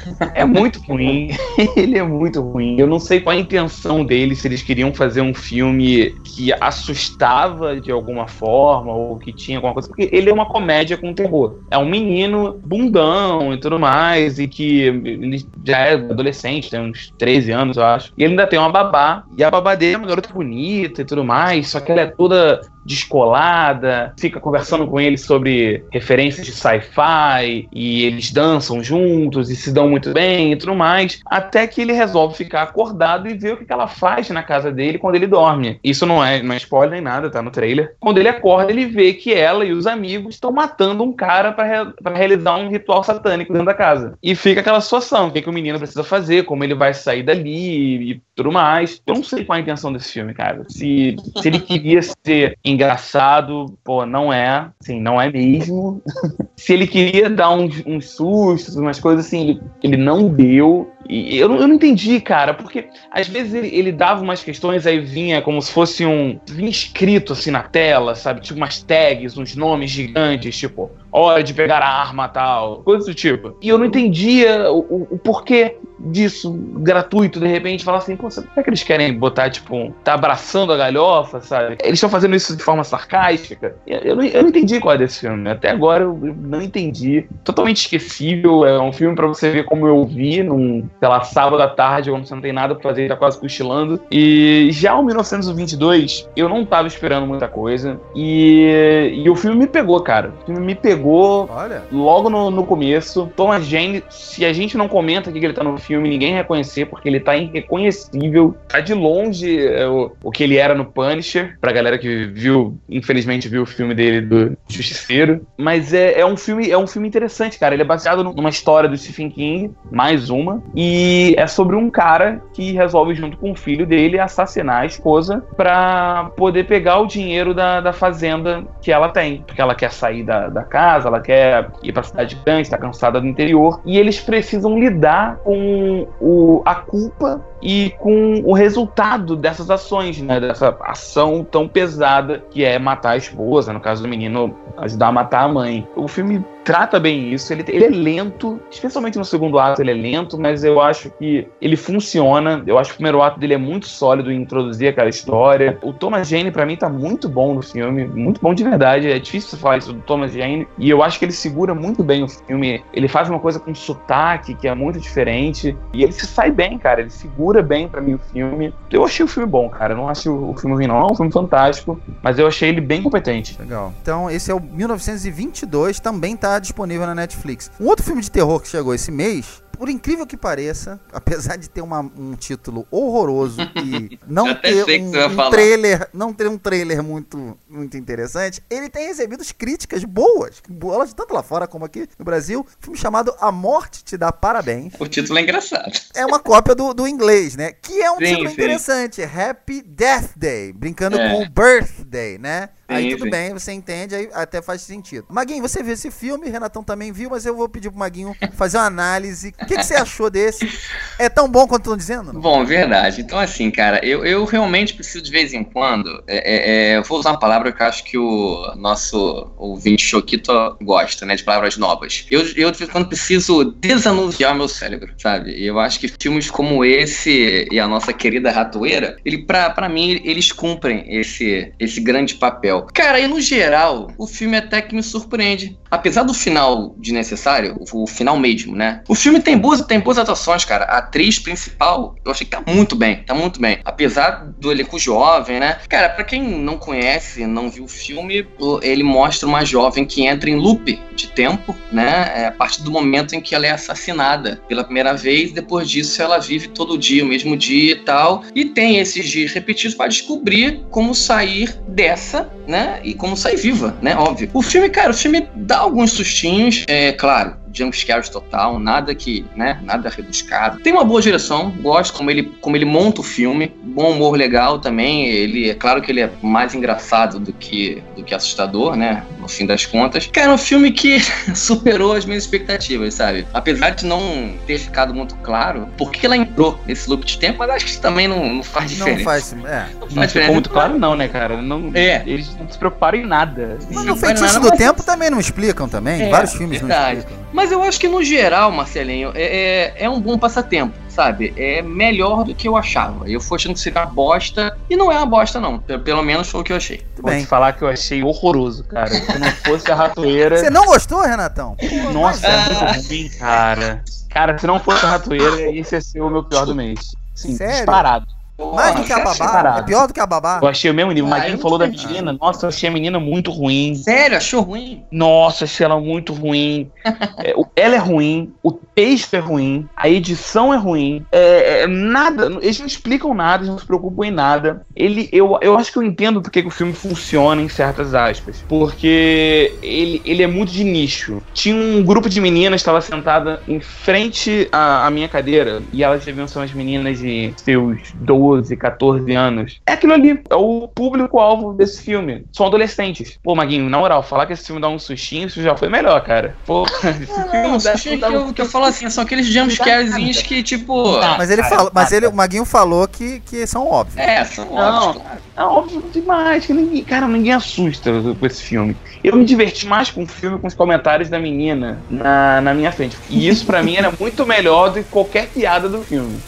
É muito ruim. Ele é muito ruim. Eu não sei qual a intenção deles, se eles queriam fazer um filme que assustava de alguma forma ou que tinha alguma coisa. Porque ele é uma comédia com terror. É um menino bundão e tudo mais, e que ele já é adolescente, tem uns treze anos, eu acho, e ele ainda tem uma babá, e a babá dele é uma garota bonita e tudo mais, só que ela é toda descolada, fica conversando com ele sobre referências de sci-fi, e eles dançam juntos e se dão muito bem e tudo mais, até que ele resolve ficar acordado e ver o que ela faz na casa dele quando ele dorme. Isso não é, não é spoiler nem nada, tá no trailer. Quando ele acorda, ele vê que ela e os amigos estão matando um cara pra, re- pra realizar um ritual satânico dentro da casa. E fica aquela situação, o que, que o menino precisa fazer, como ele vai sair dali e, e tudo mais. Eu não sei qual é a intenção desse filme, cara. Se, se ele queria ser engraçado, pô, não é. Sim, não é mesmo. Se ele queria dar uns, uns sustos, umas coisas assim, ele, ele não deu. E eu não, eu não entendi, cara, porque às vezes ele, ele dava umas questões, aí vinha como se fosse um... vinha escrito assim na tela, sabe? Tipo umas tags, uns nomes gigantes, tipo, hora de pegar a arma tal, coisas do tipo. E eu não entendia o, o, o porquê disso, gratuito, de repente, falar assim, pô, será que eles querem botar, tipo, um, tá abraçando a galhofa, sabe? Eles estão fazendo isso de forma sarcástica. Eu, eu, não, eu não entendi qual é desse filme. Até agora eu, eu não entendi. Totalmente esquecível. É um filme pra você ver como eu vi num, sei lá, sábado à tarde, quando você não tem nada pra fazer, tá quase cochilando. E já o mil novecentos e vinte e dois, eu não tava esperando muita coisa. E, e o filme me pegou, cara. O filme me pegou. Olha. Logo no, no começo. Thomas Jane, se a gente não comenta aqui que ele tá no filme, ninguém reconhecer, porque ele tá irreconhecível. Tá de longe é, o, o que ele era no Punisher, pra galera que viu, infelizmente viu o filme dele do Justiceiro. Mas é, é, um, filme, é um filme interessante, cara. Ele é baseado numa história do Stephen King, mais uma, e é sobre um cara que resolve, junto com o filho dele, assassinar a esposa pra poder pegar o dinheiro da, da fazenda que ela tem. Porque ela quer sair da, da casa, ela quer ir pra cidade grande, tá cansada do interior, e eles precisam lidar com o, a culpa e com o resultado dessas ações, né? Dessa ação tão pesada que é matar a esposa, no caso do menino, ajudar a matar a mãe. O filme trata bem isso, ele, ele é lento, especialmente no segundo ato ele é lento, mas eu acho que ele funciona. Eu acho que o primeiro ato dele é muito sólido em introduzir aquela história. O Thomas Jane, pra mim, tá muito bom no filme, muito bom de verdade. É difícil falar isso do Thomas Jane, e eu acho que ele segura muito bem o filme. Ele faz uma coisa com sotaque que é muito diferente, e ele se sai bem, cara, ele segura bem pra mim o filme. Eu achei o filme bom, cara, eu não acho o filme ruim não, é um filme fantástico, mas eu achei ele bem competente. Legal. Então esse é o mil novecentos e vinte e dois, também tá disponível na Netflix. Um outro filme de terror que chegou esse mês, por incrível que pareça, apesar de ter uma, um título horroroso e não ter um, um trailer, não ter um trailer muito, muito interessante, ele tem recebido críticas boas, boas tanto lá fora como aqui no Brasil. Um filme chamado A Morte Te Dá Parabéns. O título é engraçado. É uma cópia do, do inglês, né? Que é um sim, título sim. interessante. Happy Death Day, brincando é. com o Birthday, né? Sim, aí tudo sim. bem, você entende, aí até faz sentido. Maguinho, você viu esse filme, Renatão também viu, mas eu vou pedir pro Maguinho fazer uma análise. O que, que você achou desse? É tão bom quanto estão dizendo? Não? Bom, verdade. Então, assim, cara, eu, eu realmente preciso de vez em quando, é, é, eu vou usar uma palavra que eu acho que o nosso ouvinte Choquito gosta, né, de palavras novas. Eu, eu de vez em quando preciso desanuviar meu cérebro, sabe? E eu acho que filmes como esse e a nossa querida Ratoeira, ele, pra, pra mim, eles cumprem esse, esse grande papel. Cara, e no geral, o filme até que me surpreende. Apesar do final desnecessário, o, o final mesmo, né? O filme tem boas, tem boas atuações, cara. A atriz principal, eu achei que tá muito bem, tá muito bem. Apesar do elenco jovem, né? Cara, pra quem não conhece, não viu o filme, ele mostra uma jovem que entra em loop de tempo, né? É, a partir do momento em que ela é assassinada pela primeira vez, depois disso ela vive todo dia, o mesmo dia e tal, e tem esses dias repetidos para descobrir como sair dessa, né? E como sair viva, né? Óbvio. O filme, cara, o filme dá alguns sustinhos, é claro, jumpscares total, nada que, né, nada rebuscado. Tem uma boa direção, gosto como ele, como ele monta o filme, bom humor legal também, ele, é claro que ele é mais engraçado do que, do que assustador, né, no fim das contas. Cara, é um filme que superou as minhas expectativas, sabe? Apesar de não ter ficado muito claro por que ela entrou nesse loop de tempo, mas acho que isso também não, não faz diferença. Não faz, é. Não, não ficou muito claro não, né, cara? Não, é. Eles não se preocuparam em nada. Mas no Feitiço do Tempo também não explicam também, é, vários filmes verdade. não explicam. Mas eu acho que no geral, Marcelinho, é, é, é um bom passatempo, sabe? É melhor do que eu achava. Eu fui achando que seria uma bosta, e não é uma bosta não, pelo menos foi o que eu achei. Vou te falar que eu achei horroroso, cara. Se não fosse a Ratoeira... Você não gostou, Renatão? Nossa, é muito ruim, cara. Cara, se não fosse a Ratoeira, esse ia ser o meu pior do mês. Sim, sério? Disparado. Mais do que a babá? É pior do que a babá? Eu achei o mesmo nível. O Ah, Maguinho eu falou da não sei. menina. Nossa, eu achei a menina muito ruim. Sério, achou ruim? Nossa, achei ela muito ruim. É, o- ela é ruim, o texto é ruim, a edição é ruim. É, é, nada, eles não explicam nada, eles não se preocupam em nada. Ele, eu, eu acho que eu entendo porque que o filme funciona em certas aspas. Porque ele, ele é muito de nicho. Tinha um grupo de meninas que estava sentada em frente à, à minha cadeira. E elas deviam ser umas meninas de seus doze, catorze anos. É aquilo ali, é o público-alvo desse filme. São adolescentes. Pô, Maguinho, na moral, falar que esse filme dá um sustinho, isso já foi melhor, cara. Pô, esse filme Não, dá- acho que dá um- eu, que eu falo assim, são aqueles jumpscarezinhos que, tipo. Tá. Mas ele cara, falou, mas tá, ele, cara. o Maguinho falou que, que são óbvios. É, são Não. óbvios, claro. É óbvio demais, que ninguém, cara, ninguém assusta com esse filme. Eu me diverti mais com o filme com os comentários da menina na, na minha frente. E isso pra mim era muito melhor do que qualquer piada do filme.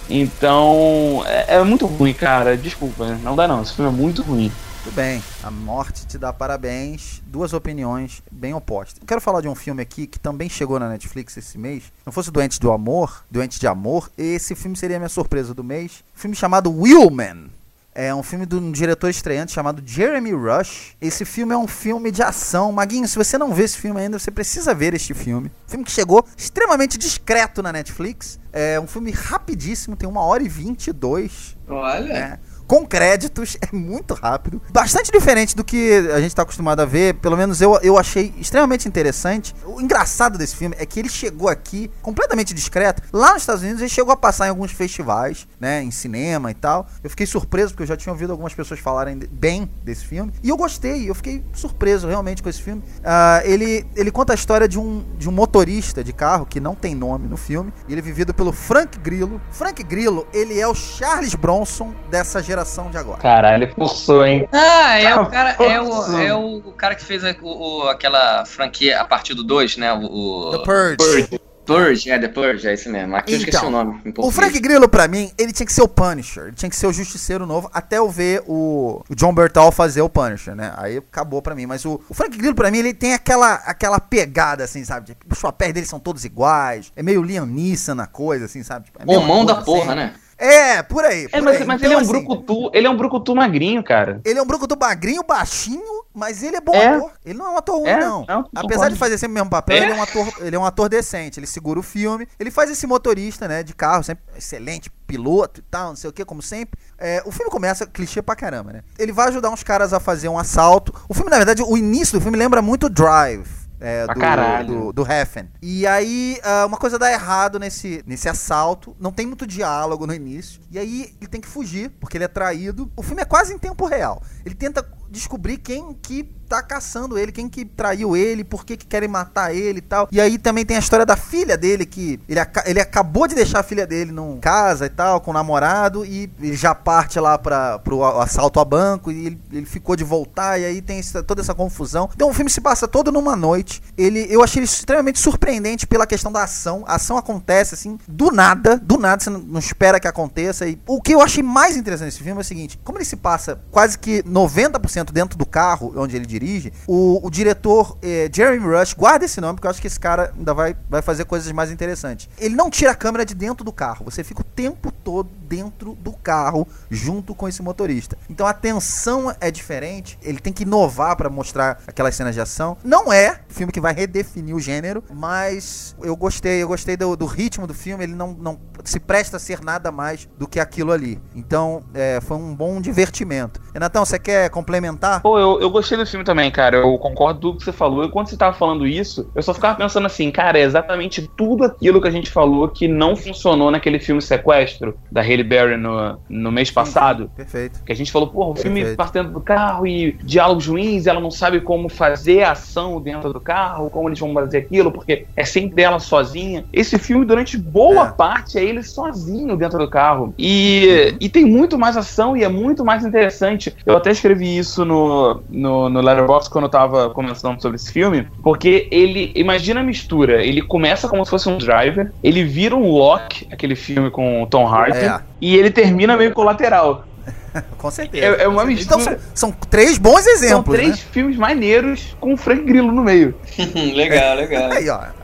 Então, é, é muito ruim, cara. Desculpa, não dá não. Esse filme é muito ruim. Tudo bem, a morte te dá parabéns. Duas opiniões bem opostas. Eu quero falar de um filme aqui que também chegou na Netflix esse mês. Se não fosse Doentes do Amor, Doentes de Amor, esse filme seria a minha surpresa do mês. Um filme chamado Wheelman. É um filme de um diretor estreante chamado Jeremy Rush. Esse filme é um filme de ação. Maguinho, se você não vê esse filme ainda, você precisa ver este filme. Filme que chegou extremamente discreto na Netflix. É um filme rapidíssimo, tem uma hora e vinte e dois. Olha. É, com créditos, é muito rápido. Bastante diferente do que a gente tá acostumado a ver. Pelo menos eu, eu achei extremamente interessante. O engraçado desse filme é que ele chegou aqui completamente discreto. Lá nos Estados Unidos ele chegou a passar em alguns festivais, né, em cinema e tal. Eu fiquei surpreso porque eu já tinha ouvido algumas pessoas falarem de- bem desse filme. E eu gostei, eu fiquei surpreso realmente com esse filme. Ah, ele, ele conta a história de um, de um motorista de carro que não tem nome no filme. Ele é vivido pelo Frank Grillo. Frank Grillo, ele é o Charles Bronson dessa geração de agora. Caralho, ele forçou, hein? Ah, é o cara, é o, Nossa. é o cara que fez a- o, o- aquela franquia a partir do dois, né? O, o- The Purge. Purge, é, The Purge, é esse mesmo. Aqui eu esqueci Então, o nome. em O português. Frank Grillo, pra mim, ele tinha que ser o Punisher. Ele tinha que ser o Justiceiro novo, até eu ver o, o John Bertal fazer o Punisher, né? Aí acabou pra mim. Mas o, o Frank Grillo, pra mim, ele tem aquela, aquela pegada, assim, sabe? Tipo, os papéis dele são todos iguais. É meio Liam Neeson na coisa, assim, sabe? Tipo, é a mesma Homão da coisa, porra, assim. né? É, por aí. Por É, mas, aí. mas Então, ele é um assim, brucutu, ele é um brucutu magrinho, cara. Ele é um brucutu magrinho, baixinho, mas ele é bom É. ator. Ele não é um ator ruim, É, não. não, Apesar concordo. de fazer sempre o mesmo papel, É. ele é um ator, ele é um ator decente. Ele segura o filme. Ele faz esse motorista, né, de carro, sempre excelente piloto e tal, não sei o que, como sempre. É, o filme começa clichê pra caramba, né? Ele vai ajudar uns caras a fazer um assalto. O filme, na verdade, o início do filme lembra muito Drive. É, Pra do, caralho. do, do Heffen. E aí, ah, uma coisa dá errado nesse, nesse assalto. Não tem muito diálogo no início. E aí, ele tem que fugir, porque ele é traído. O filme é quase em tempo real. Ele tenta descobrir quem que tá caçando ele, quem que traiu ele, por que que querem matar ele e tal. E aí também tem a história da filha dele, que ele, aca- ele acabou de deixar a filha dele num casa e tal, com o namorado, e ele já parte lá pra, pro a- assalto a banco, e ele, ele ficou de voltar, e aí tem essa- toda essa confusão. Então o filme se passa todo numa noite. Ele, eu achei ele extremamente surpreendente pela questão da ação. A ação acontece assim, do nada, do nada, você não, não espera que aconteça. E o que eu achei mais interessante nesse filme é o seguinte: como ele se passa quase que noventa por cento dentro do carro onde ele dirige, o, o diretor eh, Jeremy Rush, guarda esse nome, porque eu acho que esse cara ainda vai, vai fazer coisas mais interessantes. Ele não tira a câmera de dentro do carro, você fica o tempo todo dentro do carro, junto com esse motorista. Então a tensão é diferente, ele tem que inovar pra mostrar aquelas cenas de ação. Não é um filme que vai redefinir o gênero, mas eu gostei, eu gostei do, do ritmo do filme, ele não, não se presta a ser nada mais do que aquilo ali. Então é, foi um bom divertimento. Renatão, você quer complementar? Pô, eu, eu gostei do filme também, cara. Eu concordo com tudo que você falou. E quando você tava falando isso, eu só ficava pensando assim, cara, é exatamente tudo aquilo que a gente falou que não funcionou naquele filme Sequestro, da Halle Berry no, no mês passado. Perfeito. Que a gente falou, porra, o filme Perfeito. parte dentro do carro e diálogos ruins, ela não sabe como fazer a ação dentro do carro, como eles vão fazer aquilo, porque é sempre ela sozinha. Esse filme, durante boa É. parte, é ele sozinho dentro do carro. E, e tem muito mais ação e é muito mais interessante. Eu até escrevi isso no, no, no Letterboxd quando eu tava comentando sobre esse filme, porque ele, imagina a mistura, ele começa como se fosse um Driver, ele vira um Lock, aquele filme com o Tom Hardy, É. e ele termina meio colateral. Com certeza. É- é uma Com certeza. mistura- Então são, são três bons exemplos, São três né? filmes maneiros com o Frank Grillo no meio. legal, legal. Aí, ó.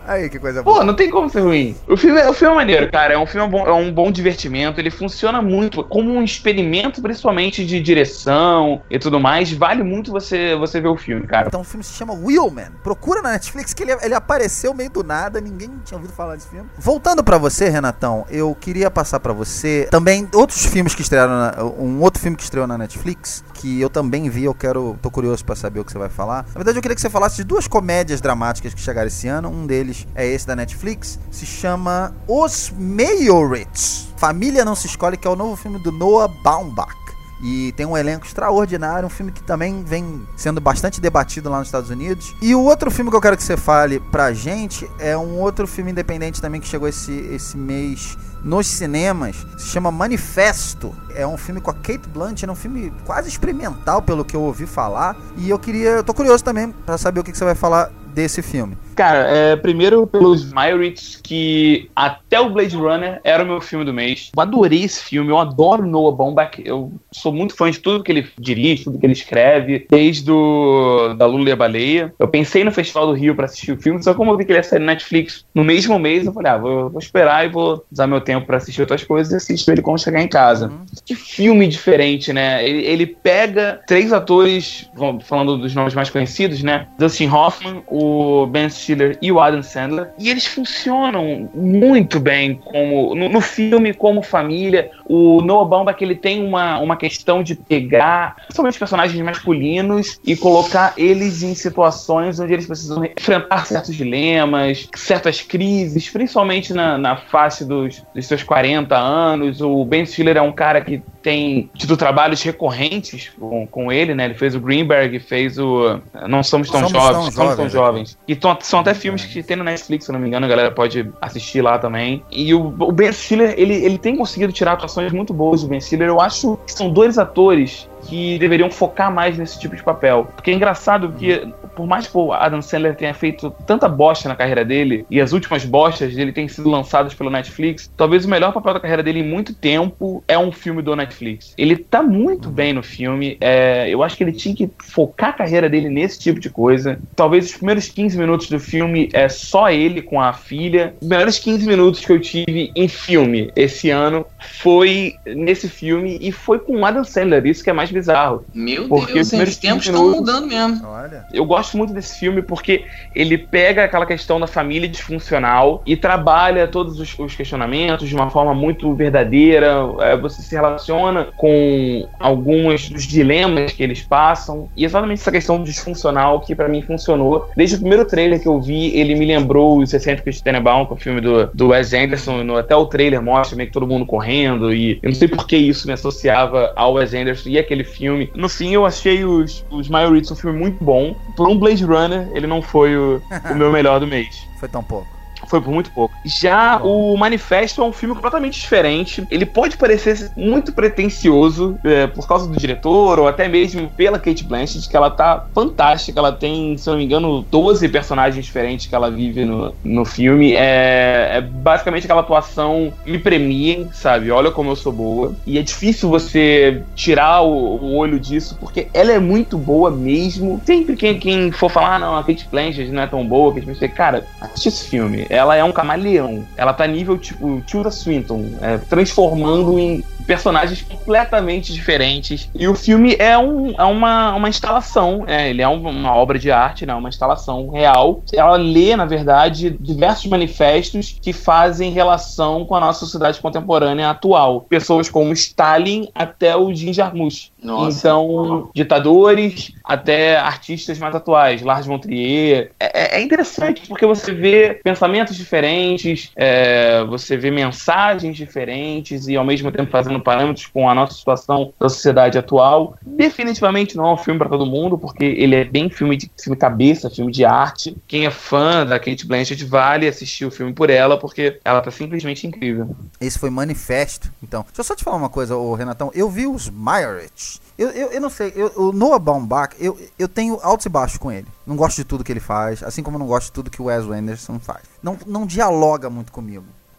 Aí, que coisa boa. Pô, não tem como ser ruim. O filme, é- o filme é maneiro, cara. É um filme bom, é um bom divertimento. Ele funciona muito como um experimento, principalmente de direção e tudo mais. Vale muito você, você ver o filme, cara. Então o filme se chama Wheelman. Procura na Netflix que ele, ele apareceu meio do nada, ninguém tinha ouvido falar desse filme. Voltando pra você, Renatão, eu queria passar pra você também outros filmes que estrearam, na, um outro filme que estreou na Netflix, que eu também vi, eu quero, tô curioso pra saber o que você vai falar. Na verdade, eu queria que você falasse de duas comédias dramáticas que chegaram esse ano. Um deles é esse da Netflix, se chama Os Meyerowitz. Família Não Se Escolhe, que é o novo filme do Noah Baumbach. E tem um elenco extraordinário, um filme que também vem sendo bastante debatido lá nos Estados Unidos. E o outro filme que eu quero que você fale pra gente é um outro filme independente também que chegou esse, esse mês nos cinemas, se chama Manifesto. É um filme com a Cate Blanchett, é um filme quase experimental pelo que eu ouvi falar. E eu queria, eu tô curioso também pra saber o que, que você vai falar desse filme. Cara, é, primeiro pelos Meyerowitz, que até o Blade Runner era o meu filme do mês. Eu adorei esse filme, eu adoro Noah Baumbach, eu sou muito fã de tudo que ele dirige, tudo que ele escreve, desde o, da Lula e a Baleia. Eu pensei no Festival do Rio pra assistir o filme, só como eu vi que ele ia sair no Netflix no mesmo mês, eu falei, ah, vou, vou esperar e vou usar meu tempo pra assistir outras coisas e assisto ele quando chegar em casa. Uhum. Que filme diferente, né? Ele, ele pega três atores, falando dos nomes mais conhecidos, né? Dustin Hoffman, o Ben Stiller e o Adam Sandler, e eles funcionam muito bem como no, no filme, como família. O Noah Baumbach, ele tem uma, uma questão de pegar principalmente personagens masculinos e colocar eles em situações onde eles precisam enfrentar certos dilemas, certas crises, principalmente na, na face dos, dos seus quarenta anos. O Ben Stiller é um cara que tem tido trabalhos recorrentes com, com ele, né? Ele fez o Greenberg, fez o Não Somos Tão Somos Jovens, Tão Somos Tão Jovens, Jovens. E tão, são até filmes que tem no Netflix, se eu não me engano, a galera pode assistir lá também. E o, o Ben Stiller, ele, ele tem conseguido tirar atuações muito boas do Ben Stiller. Eu acho que são dois atores que deveriam focar mais nesse tipo de papel. Porque é engraçado que, por mais que o Adam Sandler tenha feito tanta bosta na carreira dele, e as últimas bostas dele têm sido lançadas pelo Netflix, talvez o melhor papel da carreira dele em muito tempo é um filme do Netflix. Ele tá muito bem no filme, é, eu acho que ele tinha que focar a carreira dele nesse tipo de coisa. Talvez os primeiros quinze minutos do filme é só ele com a filha. Os melhores quinze minutos que eu tive em filme esse ano foi nesse filme, e foi com o Adam Sandler, isso que é mais bizarro. Meu porque Deus, os tempos estão mudando mesmo. Olha. Eu gosto muito desse filme porque ele pega aquela questão da família disfuncional e trabalha todos os, os questionamentos de uma forma muito verdadeira. É, você se relaciona com alguns dos dilemas que eles passam, e exatamente essa questão disfuncional que pra mim funcionou. Desde o primeiro trailer que eu vi, ele me lembrou os Excêntricos de Tenenbaum, que é o filme do, do Wes Anderson. No, até o trailer mostra meio que todo mundo correndo, e eu não sei por que isso me associava ao Wes Anderson e aquele filme. No fim, eu achei os, os Meyerowitz um filme muito bom. Por um Blade Runner, ele não foi o, o meu melhor do mês. Foi tão pouco. Foi por muito pouco. Já o Manifesto é um filme completamente diferente. Ele pode parecer muito pretensioso é, por causa do diretor, ou até mesmo pela Cate Blanchett, que ela tá fantástica. Ela tem, se eu não me engano, doze personagens diferentes que ela vive no, no filme. É, é basicamente aquela atuação me premiem, sabe? Olha como eu sou boa. E é difícil você tirar o, o olho disso, porque ela é muito boa mesmo. Sempre quem, quem for falar, ah, não, a Cate Blanchett não é tão boa, que a gente vai cara, assiste esse filme. Ela é um camaleão. Ela tá nível tipo Tilda Swinton, é, transformando em personagens completamente diferentes. E o filme é, um, é uma, uma instalação, é, ele é um, uma obra de arte, né, uma instalação real. Ela lê, na verdade, diversos manifestos que fazem relação com a nossa sociedade contemporânea atual. Pessoas como Stalin até o Jim Jarmusch. Nossa. Então, ditadores até artistas mais atuais, Lars von Trier. É, é interessante porque você vê pensamentos diferentes, é, você vê mensagens diferentes e ao mesmo tempo fazendo parâmetros com a nossa situação da sociedade atual. Definitivamente não é um filme para todo mundo, porque ele é bem filme de filme cabeça, filme de arte. Quem é fã da Cate Blanchett vale assistir o filme por ela, porque ela tá simplesmente incrível. Esse foi Manifesto, então. Deixa eu só te falar uma coisa, ô Renatão. Eu vi os Meyerowitz. Eu, eu, eu não sei, eu, o Noah Baumbach, eu, eu tenho altos e baixos com ele. Não gosto de tudo que ele faz, assim como eu não gosto de tudo que o Wes Anderson faz. Não, não dialoga muito comigo.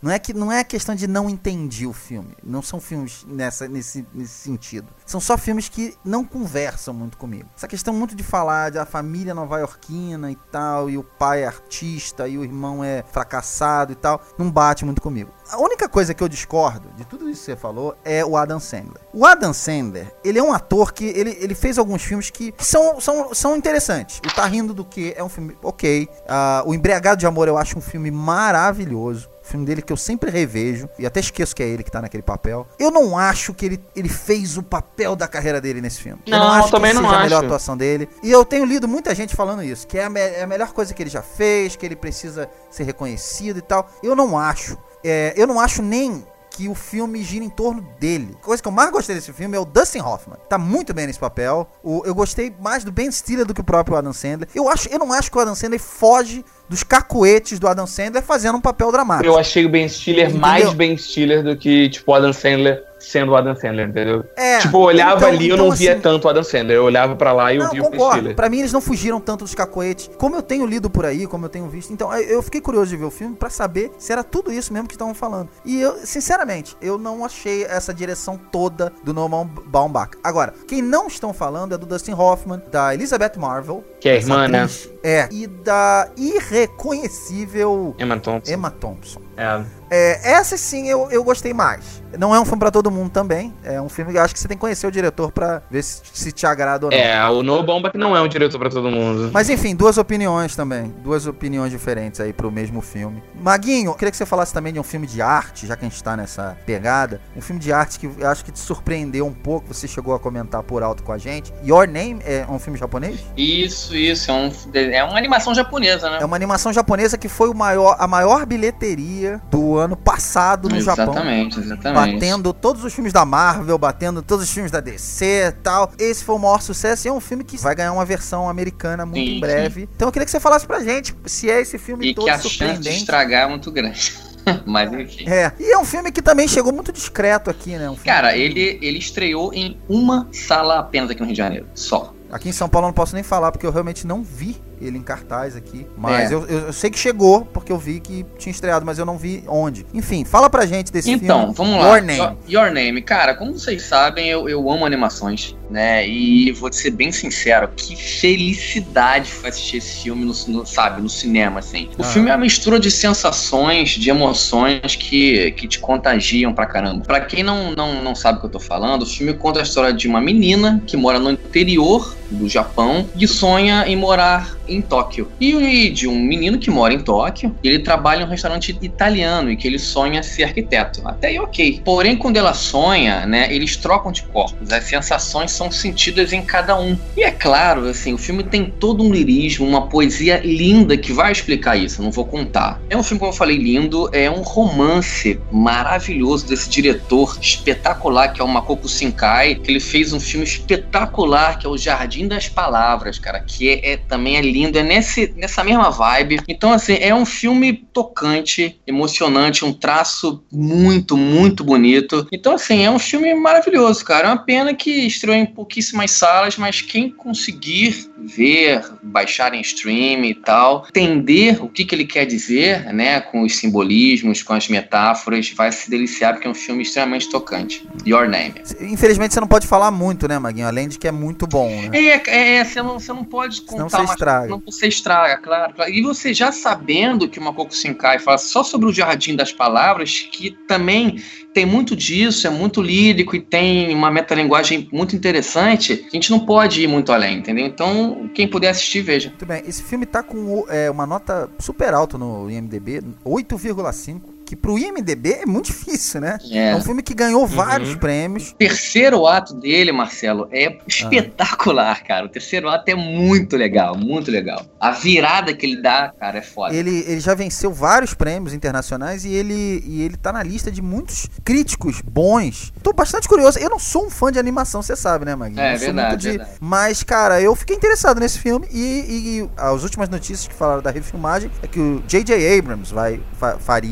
Não é que não é questão de não entendi o filme. Não são filmes nessa, nesse, nesse sentido. São só filmes que não conversam muito comigo. Essa questão muito de falar da família nova-iorquina e tal, e o pai é artista, e o irmão é fracassado e tal, não bate muito comigo. A única coisa que eu discordo de tudo isso que você falou é o Adam Sandler. O Adam Sandler, ele é um ator que ele, ele fez alguns filmes que são, são, são interessantes. O Tá Rindo do Quê é um filme ok. Uh, o Embriagado de Amor eu acho um filme maravilhoso. O filme dele que eu sempre revejo, e até esqueço que é ele que tá naquele papel. Eu não acho que ele, ele fez o papel da carreira dele nesse filme. Não, eu não acho também que não seja acho. a melhor atuação dele. E eu tenho lido muita gente falando isso, que é a, me- é a melhor coisa que ele já fez, que ele precisa ser reconhecido e tal. Eu não acho. É, eu não acho nem que o filme gira em torno dele. A coisa que eu mais gostei desse filme é o Dustin Hoffman. Tá muito bem nesse papel. O, eu gostei mais do Ben Stiller do que o próprio Adam Sandler. Eu, acho, eu não acho que o Adam Sandler foge dos cacuetes do Adam Sandler fazendo um papel dramático. Eu achei o Ben Stiller Entendeu? mais Ben Stiller do que, tipo, o Adam Sandler sendo o Adam Sandler, entendeu? É, tipo, eu olhava então- ali e eu então, não via assim, tanto o Adam Sandler. Eu olhava pra lá e eu Não, via o Ben concordo. Stiller. Pra mim eles não fugiram tanto dos cacoetes, como eu tenho lido por aí, como eu tenho visto. Então eu eu fiquei curioso de ver o filme pra saber se era tudo isso mesmo que estavam falando. E eu, sinceramente, eu não achei essa direção toda do Norman Baumbach. Agora, quem não estão falando é do Dustin Hoffman, da Elizabeth Marvel, Que é a essa irmã, né? atriz, É, e da irreconhecível Emma Thompson. Emma Thompson. É. É, essa sim eu, eu gostei mais. Não é um filme pra todo mundo também. É um filme que eu acho que você tem que conhecer o diretor pra ver se, se te agrada ou não. É, o Noah Baumbach não é um diretor pra todo mundo. Mas enfim, duas opiniões também. Duas opiniões diferentes aí pro mesmo filme. Maguinho, eu queria que você falasse também de um filme de arte, já que a gente tá nessa pegada. Um filme de arte que eu acho que te surpreendeu um pouco. Você chegou a comentar por alto com a gente. Your Name é um filme japonês? Isso, isso. É, um, é uma animação japonesa, né? É uma animação japonesa que foi o maior, a maior bilheteria do ano passado no Japão. Exatamente, exatamente. Batendo todos os filmes da Marvel, batendo todos os filmes da D C e tal. Esse foi o maior sucesso e é um filme que vai ganhar uma versão americana muito Sim, em breve. sim. Então eu queria que você falasse pra gente se é esse filme E todo que a chance de surpreendente. estragar é muito grande. Mas enfim. É, e é um filme que também chegou muito discreto aqui, né? Um filme Cara, que- ele, ele estreou em uma sala apenas aqui no Rio de Janeiro. Só. Aqui em São Paulo eu não posso nem falar, porque eu realmente não vi ele em cartaz aqui. Mas É. eu, eu, eu sei que chegou, porque eu vi que tinha estreado, mas eu não vi onde. Enfim, fala pra gente desse Então, filme. vamos lá. Your Name. Your, Your Name. Cara, como vocês sabem, eu, eu amo animações, né? E vou ser bem sincero, que felicidade foi assistir esse filme no, no- sabe, no cinema, assim. O Ah. filme é uma mistura de sensações, de emoções que, que te contagiam pra caramba. Pra quem não, não, não sabe o que eu tô falando, o filme conta a história de uma menina que mora no interior do Japão e sonha em morar em Tóquio. E de um menino que mora em Tóquio, ele trabalha em um restaurante italiano e que ele sonha ser arquiteto. Até aí ok. Porém, quando ela sonha, né, eles trocam de corpos. As sensações são sentidas em cada um. E é claro, assim, o filme tem todo um lirismo, uma poesia linda que vai explicar isso. Eu não vou contar. É um filme, como eu falei, lindo. É um romance maravilhoso desse diretor espetacular que é o Makoto Shinkai, que ele fez um filme espetacular que é o Jardim das Palavras, cara, que é, é- também é lindo, é nesse, nessa mesma vibe. Então, assim, é um filme tocante, emocionante, um traço muito, muito bonito. Então, assim, é um filme maravilhoso, cara. É uma pena que estreou em pouquíssimas salas, mas quem conseguir ver, baixar em stream e tal, entender o que, que ele quer dizer, né, com os simbolismos, com as metáforas, vai se deliciar, porque é um filme extremamente tocante. Your Name. Infelizmente você não pode falar muito, né, Maguinho? Além de que é muito bom, né? É, é, você não, você não pode Senão contar você mais. estraga. Não, você estraga, claro, claro. E você já sabendo que o Makoto Shinkai fala só sobre o Jardim das Palavras, que também tem muito disso, é muito lírico e tem uma metalinguagem muito interessante, a gente não pode ir muito além, entendeu? Então, quem puder assistir, veja. Muito bem. Esse filme tá com é, uma nota super alta no I M D B, oito vírgula cinco. Que pro I M D B é muito difícil, né? É. É um filme que ganhou vários prêmios. O terceiro ato dele, Marcelo, é espetacular, cara. O terceiro ato é muito legal, muito legal. A virada que ele dá, cara, é foda. Ele, ele já venceu vários prêmios internacionais e ele, e ele tá na lista de muitos críticos bons. Tô bastante curioso. Eu não sou um fã de animação, você sabe, né, Maguinho? É, Eu sou verdade, muito de... verdade. Mas, cara, eu fiquei interessado nesse filme e, e as últimas notícias que falaram da refilmagem é que o J J Abrams vai, fa- faria, não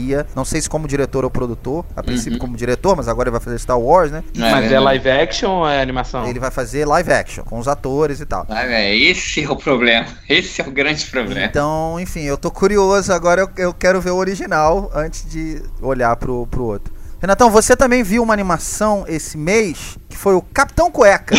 não sei se como diretor ou produtor, a princípio uhum. como diretor, mas agora ele vai fazer Star Wars, né? É, mas é live action ou é animação? Ele vai fazer live action, com os atores e tal. Ah, é, esse é o problema, esse é o grande problema. Então, enfim, eu tô curioso, agora eu, eu quero ver o original antes de olhar pro, pro outro. Renatão, você também viu uma animação esse mês, que foi o Capitão Cueca.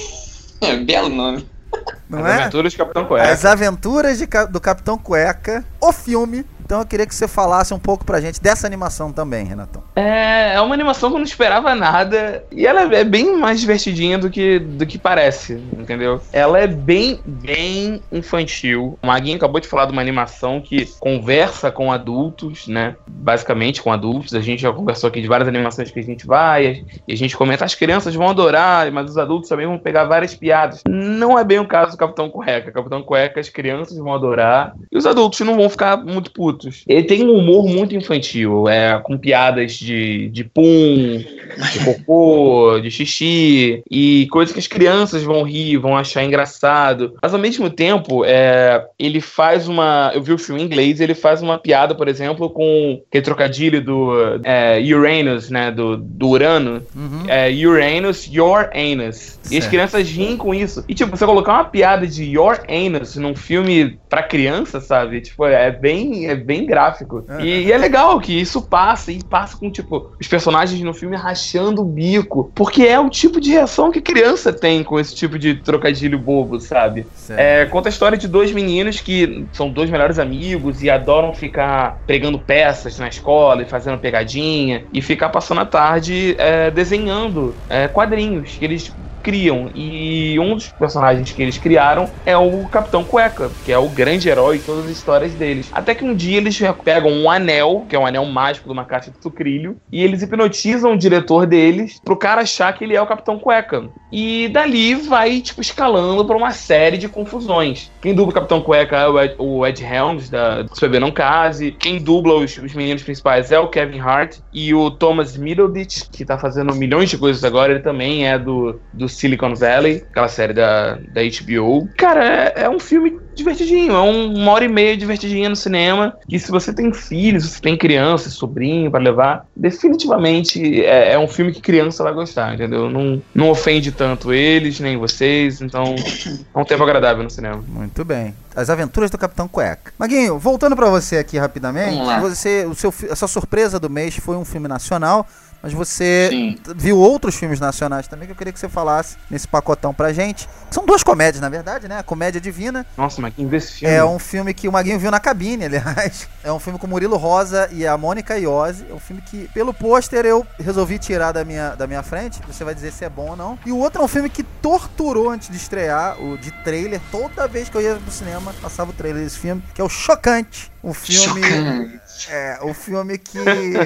É, belo nome. Não As é? Aventuras de Capitão Cueca. As Aventuras de, do Capitão Cueca, o filme. Então eu queria que você falasse um pouco pra gente dessa animação também, Renatão. É, é uma animação que eu não esperava nada. E ela é bem mais divertidinha do que, do que parece, entendeu? Ela é bem, bem infantil. O Maguinho acabou de falar de uma animação que conversa com adultos, né? Basicamente com adultos. A gente já conversou aqui de várias animações que a gente vai e a gente comenta, as crianças vão adorar, mas os adultos também vão pegar várias piadas. Não é bem o caso do Capitão Cueca. Capitão Cueca, as crianças vão adorar e os adultos não vão ficar muito putos. Ele tem um humor muito infantil, é, com piadas de, de pum, de cocô, de xixi, e coisas que as crianças vão rir, vão achar engraçado. Mas ao mesmo tempo, é, ele faz uma... Eu vi o filme em inglês, ele faz uma piada, por exemplo, com aquele trocadilho do é, Uranus, né, do, do Urano. Uhum. É, Uranus, your anus. Certo. E as crianças riem com isso. E tipo, você colocar uma piada de your anus num filme pra criança, sabe? Tipo, é bem... É bem gráfico. Uhum. E, e é legal que isso passa, e passa com, tipo, os personagens no filme rachando o bico, porque é o tipo de reação que criança tem com esse tipo de trocadilho bobo, sabe? É, conta a história de dois meninos que são dois melhores amigos e adoram ficar pregando peças na escola e fazendo pegadinha, e ficar passando a tarde é, desenhando é, quadrinhos que eles criam, e um dos personagens que eles criaram é o Capitão Cueca, que é o grande herói de todas as histórias deles. Até que um dia eles pegam um anel, que é um anel mágico de uma caixa de sucrilho, e eles hipnotizam o diretor deles pro cara achar que ele é o Capitão Cueca. E dali vai, tipo, escalando pra uma série de confusões. Quem dubla o Capitão Cueca é o Ed, o Ed Helms, da Se Beber Não Case. Quem dubla os, os meninos principais é o Kevin Hart. E o Thomas Middleditch, que tá fazendo milhões de coisas agora, ele também é do, do Silicon Valley, aquela série da, da H B O. Cara, é, é um filme divertidinho, é um, uma hora e meia divertidinha no cinema, que se você tem filhos, se você tem criança, sobrinho pra levar, definitivamente é, é um filme que criança vai gostar, entendeu? Não, não ofende tanto eles, nem vocês, então é um tempo agradável no cinema. Muito bem. As Aventuras do Capitão Cueca. Maguinho, voltando pra você aqui rapidamente, você, o seu, essa surpresa do mês foi um filme nacional, mas você Sim. viu outros filmes nacionais também que eu queria que você falasse nesse pacotão pra gente. São duas comédias, na verdade, né? A Comédia Divina. Nossa, Maguinho, vê esse filme. É um filme que o Maguinho viu na cabine, aliás. É um filme com o Murilo Rosa e a Mônica Iose. É um filme que, pelo pôster, eu resolvi tirar da minha, da minha frente. Você vai dizer se é bom ou não. E o outro é um filme que torturou antes de estrear, o de trailer. Toda vez que eu ia pro cinema, passava o trailer desse filme, que é o Chocante. Um filme... Chocante. É, o filme que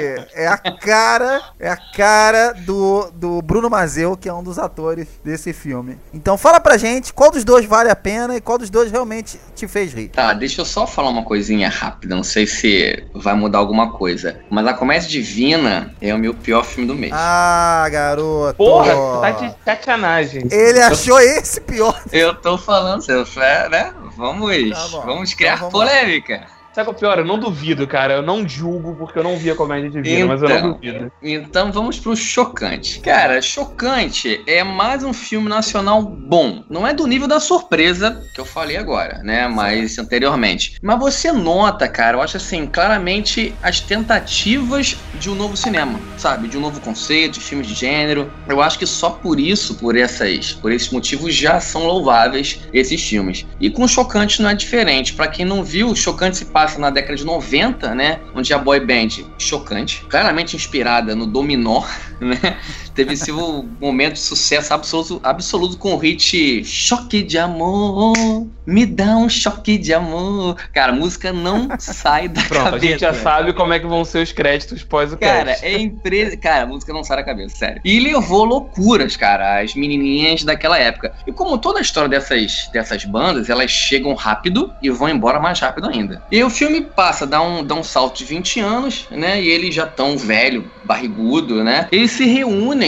é a cara, é a cara do, do Bruno Mazzeo, que é um dos atores desse filme. Então fala pra gente qual dos dois vale a pena e qual dos dois realmente te fez rir. Tá, deixa eu só falar uma coisinha rápida, não sei se vai mudar alguma coisa, mas A Comédia Divina é o meu pior filme do mês. Ah, garoto. Porra, tá de sacanagem. Ele achou esse pior. Eu tô falando, seu fé, né? Vamos, tá bom, vamos criar então vamos polêmica. Lá. Sabe o pior? Eu não duvido, cara. Eu não julgo porque eu não vi a Comédia Divina, então, mas eu não duvido. Então vamos pro Chocante. Cara, Chocante é mais um filme nacional bom. Não é do nível da Surpresa, que eu falei agora, né? Mas anteriormente. Mas você nota, cara, eu acho assim, claramente as tentativas de um novo cinema, sabe? De um novo conceito, de filmes de gênero. Eu acho que só por isso, por essas, por esses motivos, já são louváveis esses filmes. E com Chocante não é diferente. Pra quem não viu, Chocante se passa na década de noventa, né? Onde a boy band Chocante, claramente inspirada no Dominó, né? Teve esse momento de sucesso absoluto, absoluto com o hit Choque de Amor, me dá um choque de amor. Cara, a música não sai da Pronto, cabeça. A gente já sabe como é que vão ser os créditos pós o Cara, crédito. é empresa. Cara, a música não sai da cabeça, sério. E levou loucuras, cara, as menininhas daquela época. E como toda a história dessas, dessas bandas, elas chegam rápido e vão embora mais rápido ainda. E o filme passa, dá um, dá um salto de vinte anos, né? E eles já tão velho, barrigudo, né? Eles se reúnem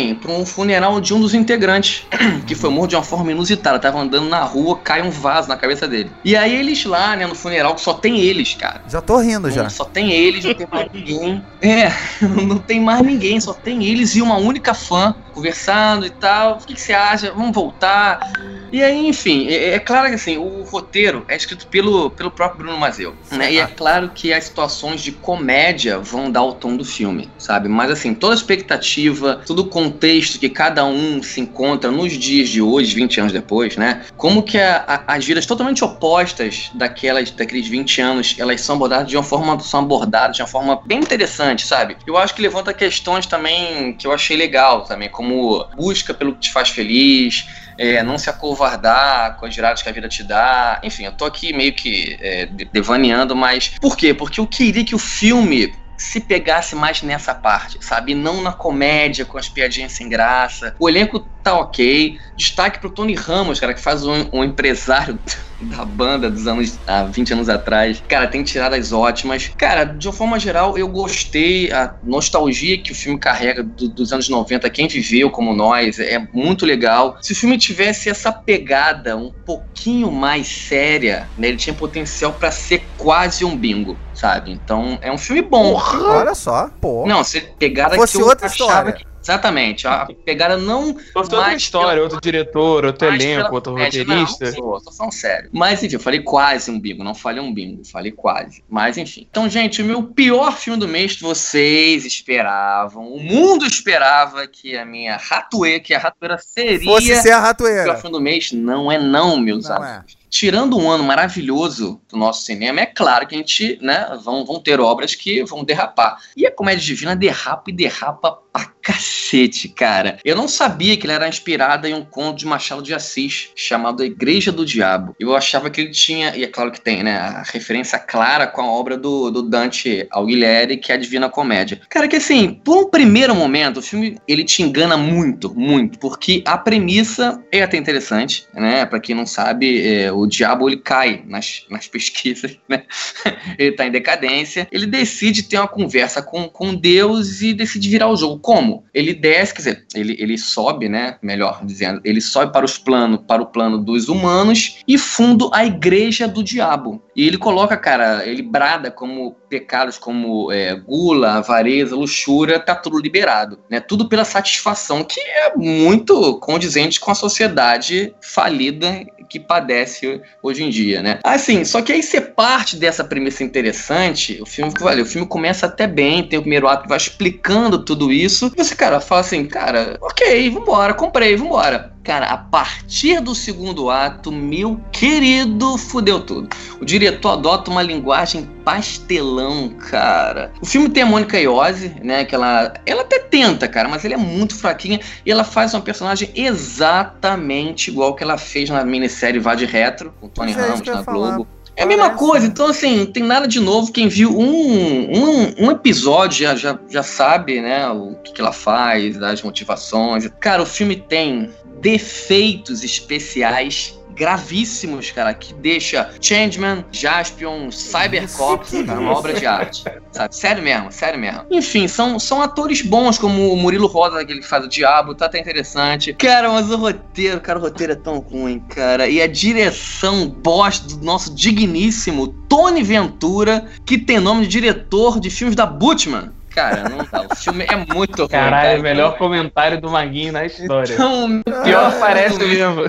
irem pra um funeral de um dos integrantes, que foi morto de uma forma inusitada. Tava andando na rua, cai um vaso na cabeça dele. E aí eles lá, né, no funeral, que só tem eles, cara. Já tô rindo, já. Não, só tem eles, não tem mais ninguém. É, não tem mais ninguém, só tem eles e uma única fã conversando e tal. O que, que você acha? Vamos voltar? E aí, enfim, é, é claro que assim, o roteiro é escrito pelo, pelo próprio Bruno Mazzeo, né? E é claro que as situações de comédia vão dar o tom do filme, sabe? Mas assim, toda a expectativa, todo o contexto que cada um se encontra nos dias de hoje, vinte anos depois, né? Como que a, a, as vidas totalmente opostas daquelas, daqueles vinte anos, elas são abordadas de uma forma, são abordadas de uma forma bem interessante, sabe? Eu acho que levanta questões também que eu achei legal também, como busca pelo que te faz feliz, É, não se acovardar com as giradas que a vida te dá. Enfim, eu tô aqui meio que é, devaneando, mas por quê? Porque eu queria que o filme se pegasse mais nessa parte, sabe? Não na comédia, com as piadinhas sem graça. O elenco tá ok. Destaque pro Tony Ramos, cara, que faz um, um empresário da banda dos anos, há vinte anos atrás. Cara, tem tiradas ótimas. Cara, de uma forma geral, eu gostei. A nostalgia que o filme carrega do, dos anos noventa, quem viveu como nós, é muito legal. Se o filme tivesse essa pegada um pouquinho mais séria, né, ele tinha potencial pra ser quase um bingo, sabe? Então, é um filme bom. Porra, olha só, pô. Não, se pegada fosse que eu outra achava história. que... Exatamente, a pegada não... Fosse outra história, pela... outro diretor, outro mais elenco, pela outro comédia. roteirista. Não, não, tô falando sério. Mas enfim, eu falei quase um bingo, não falei um bingo, falei quase. Mas enfim. Então, gente, o meu pior filme do mês, vocês esperavam, o mundo esperava que a minha ratoeira, que a ratoeira seria... Fosse ser a o ratoeira. pior filme do mês, não é não, meus Não amigos. É. Tirando um ano maravilhoso do nosso cinema, é claro que a gente, né, vão, vão ter obras que vão derrapar. E a Comédia Divina derrapa e derrapa pra cacete, cara. Eu não sabia que ele era inspirado em um conto de Machado de Assis, chamado A Igreja do Diabo. Eu achava que ele tinha, e é claro que tem, né, a referência clara com a obra do, do Dante Alighieri, que é a Divina Comédia. Cara, que assim, por um primeiro momento, o filme, ele te engana muito, muito, porque a premissa é até interessante, né, pra quem não sabe, é, o diabo, ele cai nas, nas pesquisas, né, ele tá em decadência, ele decide ter uma conversa com, com Deus e decide virar o jogo. Como? Ele desce, quer dizer, ele, ele sobe, né, melhor dizendo, ele sobe para os planos, para o plano dos humanos e funda a Igreja do Diabo. E ele coloca, cara, ele brada como pecados como é, gula, avareza, luxúria, tá tudo liberado, né, tudo pela satisfação, que é muito condizente com a sociedade falida que padece hoje em dia, né? Assim, só que aí você parte dessa premissa interessante, o filme, valeu, o filme começa até bem, tem o primeiro ato que vai explicando tudo isso, e você, cara, fala assim, cara, ok, vambora, comprei, vambora. Cara, a partir do segundo ato, meu querido, fudeu tudo. O diretor adota uma linguagem pastelão, cara. O filme tem a Mônica Iose, né, que ela, ela até tenta, cara, mas ela é muito fraquinha e ela faz uma personagem exatamente igual que ela fez na minissérie Vá de Retro, com Tony Ramos na Globo. É a mesma coisa, então assim, não tem nada de novo. Quem viu um, um, um episódio já, já, já sabe, né, o que, que ela faz, as motivações. Cara, o filme tem defeitos especiais gravíssimos, cara, que deixa Changeman, Jaspion, Cybercops, cara, uma obra de arte, sabe? Sério mesmo, sério mesmo. Enfim, são, são atores bons, como o Murilo Rosa, aquele que faz o Diabo, tá até interessante. Cara, mas o roteiro, cara, o roteiro é tão ruim, cara. E a direção bosta do nosso digníssimo Tony Ventura, que tem nome de diretor de filmes da Butchman. Cara, não dá. O filme é muito ruim. Caralho, cara. o melhor comentário do Maguinho na história. Então, meu pior parece mesmo.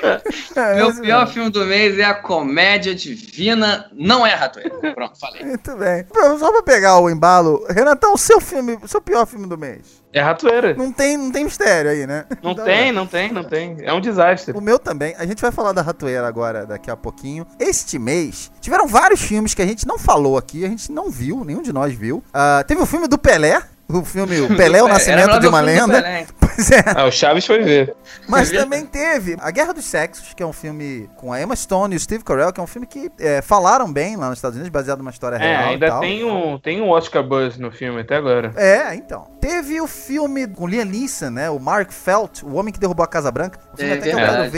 Meu pior filme do mês é a Comédia Divina, não é a Ratoeira. Pronto, falei. Muito bem. Só pra pegar o embalo, Renatão, o seu filme, o seu pior filme do mês? É Ratoeira. Não tem, não tem mistério aí, né? Não então, tem, é. não tem, não tem. É um desastre. O meu também. A gente vai falar da Ratoeira agora, daqui a pouquinho. Este mês, tiveram vários filmes que a gente não falou aqui, a gente não viu, nenhum de nós viu. Uh, teve o filme do Pelé, o filme o Pelé, o Nascimento de uma Lenda. Pois é. Ah, o Chaves foi ver. Mas também teve A Guerra dos Sexos, que é um filme com a Emma Stone e o Steve Carell, que é um filme que é, falaram bem lá nos Estados Unidos, baseado numa história é, real. Ainda e tal. tem um, tem um Oscar buzz no filme até agora. É, então. Teve o filme com Liam Neeson, né? O Mark Felt, O Homem que Derrubou a Casa Branca. Um filme É, até que eu verdade. quero ver.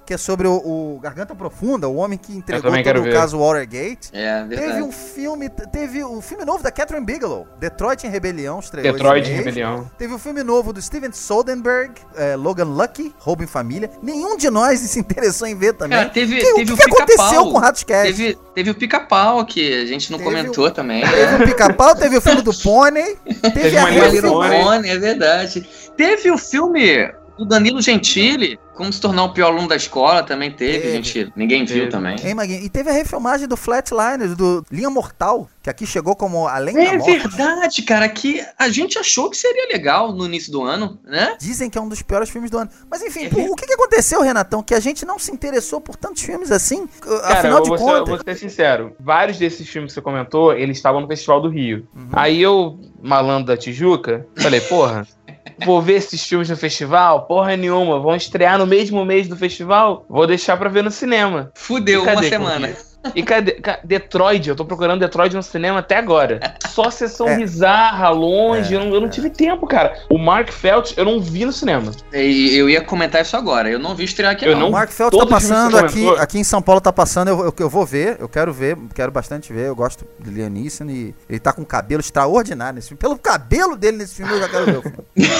que é sobre o, o Garganta Profunda, o homem que entregou todo quero o ver. caso Watergate. É, verdade. Teve um filme, teve o um filme novo da Catherine Bigelow, Detroit em Rebelião, estreou Detroit esse em mês. Rebelião. Teve o um filme novo do Steven Soderbergh, é, Logan Lucky, Roubo em Família. Nenhum de nós se interessou em ver também. Cara, teve, que, teve o o que, que aconteceu Pica-Pau. com o Ratos-Cast? Teve, teve o Pica-Pau, que a gente não Teve comentou o- também. Teve o Pica-Pau, teve o filme do Pônei, teve, Teve a uma My Little Pony. Pony, é verdade. Teve o filme do Danilo Gentili, Como Se Tornar o Pior Aluno da Escola, também teve, Teve. gente. Ninguém viu Teve. também. Hein, Maguinho? E teve a refilmagem do Flatliners, do Linha Mortal, que aqui chegou como Além da É Morte. verdade, cara, que a gente achou que seria legal no início do ano, né? Dizem que é um dos piores filmes do ano. Mas enfim, É. pô, o que, que aconteceu, Renatão? Que a gente não se interessou por tantos filmes assim? Cara, Afinal eu de vou, ser, eu contas. vou ser sincero. Vários desses filmes que você comentou, eles estavam no Festival do Rio. Uhum. Aí eu, malandro da Tijuca, falei, porra, vou ver esses filmes no festival? Porra nenhuma. Vão estrear no mesmo mês do festival? Vou deixar pra ver no cinema. Fudeu E cadê, uma semana. Corrida? E cadê? Ca- Detroit, eu tô procurando Detroit no cinema até agora. Só sessão É. bizarra, longe, É, eu não, eu não é. tive tempo, cara. O Mark Feltz eu não vi no cinema. E eu ia comentar isso agora. Eu não vi estrear aqui, Eu não. O não- Mark Felt tá Todos os filmes passando que você aqui, comentou. aqui em São Paulo, tá passando, eu, eu, eu vou ver, eu quero ver, quero bastante ver, eu gosto de Liam Neeson e ele tá com um cabelo extraordinário nesse filme. Pelo cabelo dele nesse filme, eu já quero ver o filme.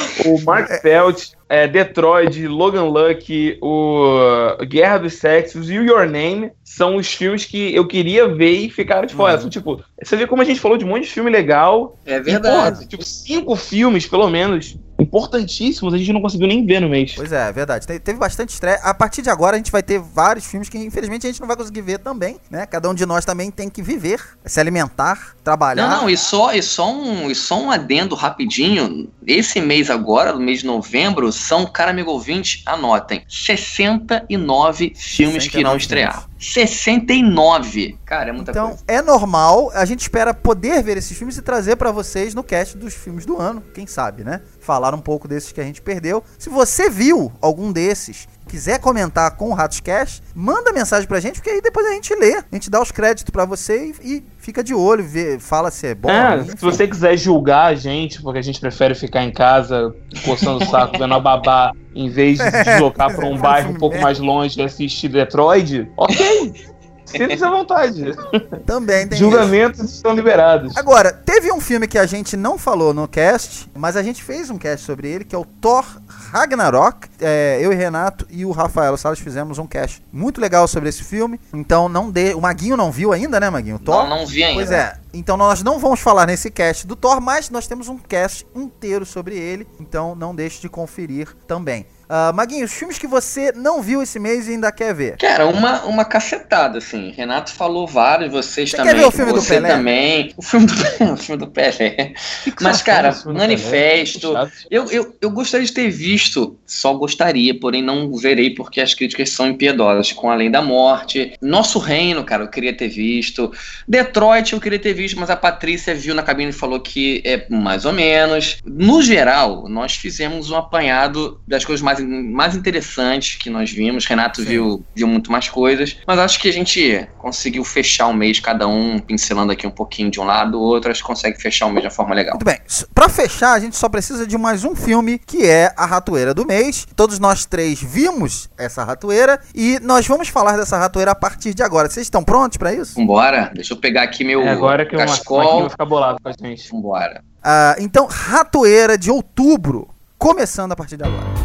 O Mark Feltz, é, Detroit, Logan Lucky, o Guerra dos Sexos e o Your Name são os filmes que eu queria ver e ficaram de fora. Uhum. Tipo, você vê como a gente falou de um monte de filme legal. É E, verdade. porra, tipo, cinco filmes, pelo menos, importantíssimos, a gente não conseguiu nem ver no mês. Pois é, é verdade. Te- Teve bastante estreia. A partir de agora a gente vai ter vários filmes que infelizmente a gente não vai conseguir ver também, né? Cada um de nós também tem que viver, se alimentar, trabalhar. Não, não, e só, e, só um, e só um adendo rapidinho. Esse mês agora, no mês de novembro, são, cara amigo ouvinte, anotem, sessenta e nove filmes que irão sessenta e nove estrear. filmes. sessenta e nove! Cara, é muita Então, coisa. é normal, a gente espera poder ver esses filmes e trazer pra vocês no cast dos filmes do ano, quem sabe, né? Falar um pouco desses que a gente perdeu. Se você viu algum desses, quiser comentar com o Ratos Cast, manda mensagem pra gente, porque aí depois a gente lê, a gente dá os créditos pra você e, e fica de olho, vê, fala se é bom. É, enfim. se você quiser julgar a gente, porque a gente prefere ficar em casa coçando o saco vendo a babá, em vez de se deslocar pra um bairro um pouco mais longe e assistir Detroit, ok. Sinta-se à vontade. Também tem isso. Julgamentos estão liberados. Agora, teve um filme que a gente não falou no cast, mas a gente fez um cast sobre ele, que é o Thor Ragnarok. É, eu e Renato e o Rafael Salles fizemos um cast muito legal sobre esse filme. Então, não dê... o Maguinho não viu ainda, né, Maguinho? O Thor? Não, não vi ainda. Pois é. Então, nós não vamos falar nesse cast do Thor, mas nós temos um cast inteiro sobre ele. Então, não deixe de conferir também. Uh, Maguinho, os filmes que você não viu esse mês e ainda quer ver? Cara, uma, uma cacetada, assim. Renato falou vários, vocês Você também. quer ver o filme do você Pelé? também. O filme do, o filme do Pelé. Mas, cara, Manifesto. Eu, eu, eu gostaria de ter visto, só gostaria, porém não verei porque as críticas são impiedosas, com Além da Morte. Nosso Reino, cara, eu queria ter visto. Detroit eu queria ter visto, mas a Patrícia viu na cabine e falou que é mais ou menos. No geral, nós fizemos um apanhado das coisas mais, mais interessantes que nós vimos. Renato viu, viu muito mais coisas, mas acho que a gente conseguiu fechar o mês, cada um pincelando aqui um pouquinho de um lado do outro, acho que consegue fechar o mês de uma forma legal. Muito bem, S- pra fechar, a gente só precisa de mais um filme, que é A Ratoeira do Mês. Todos nós três vimos essa ratoeira e nós vamos falar dessa ratoeira a partir de agora. Vocês estão prontos pra isso? Vambora, deixa eu pegar aqui meu É agora que o Marquinhos cascol. vai ficar bolado com a gente. Vambora. Ah, então, Ratoeira de Outubro, começando a partir de agora.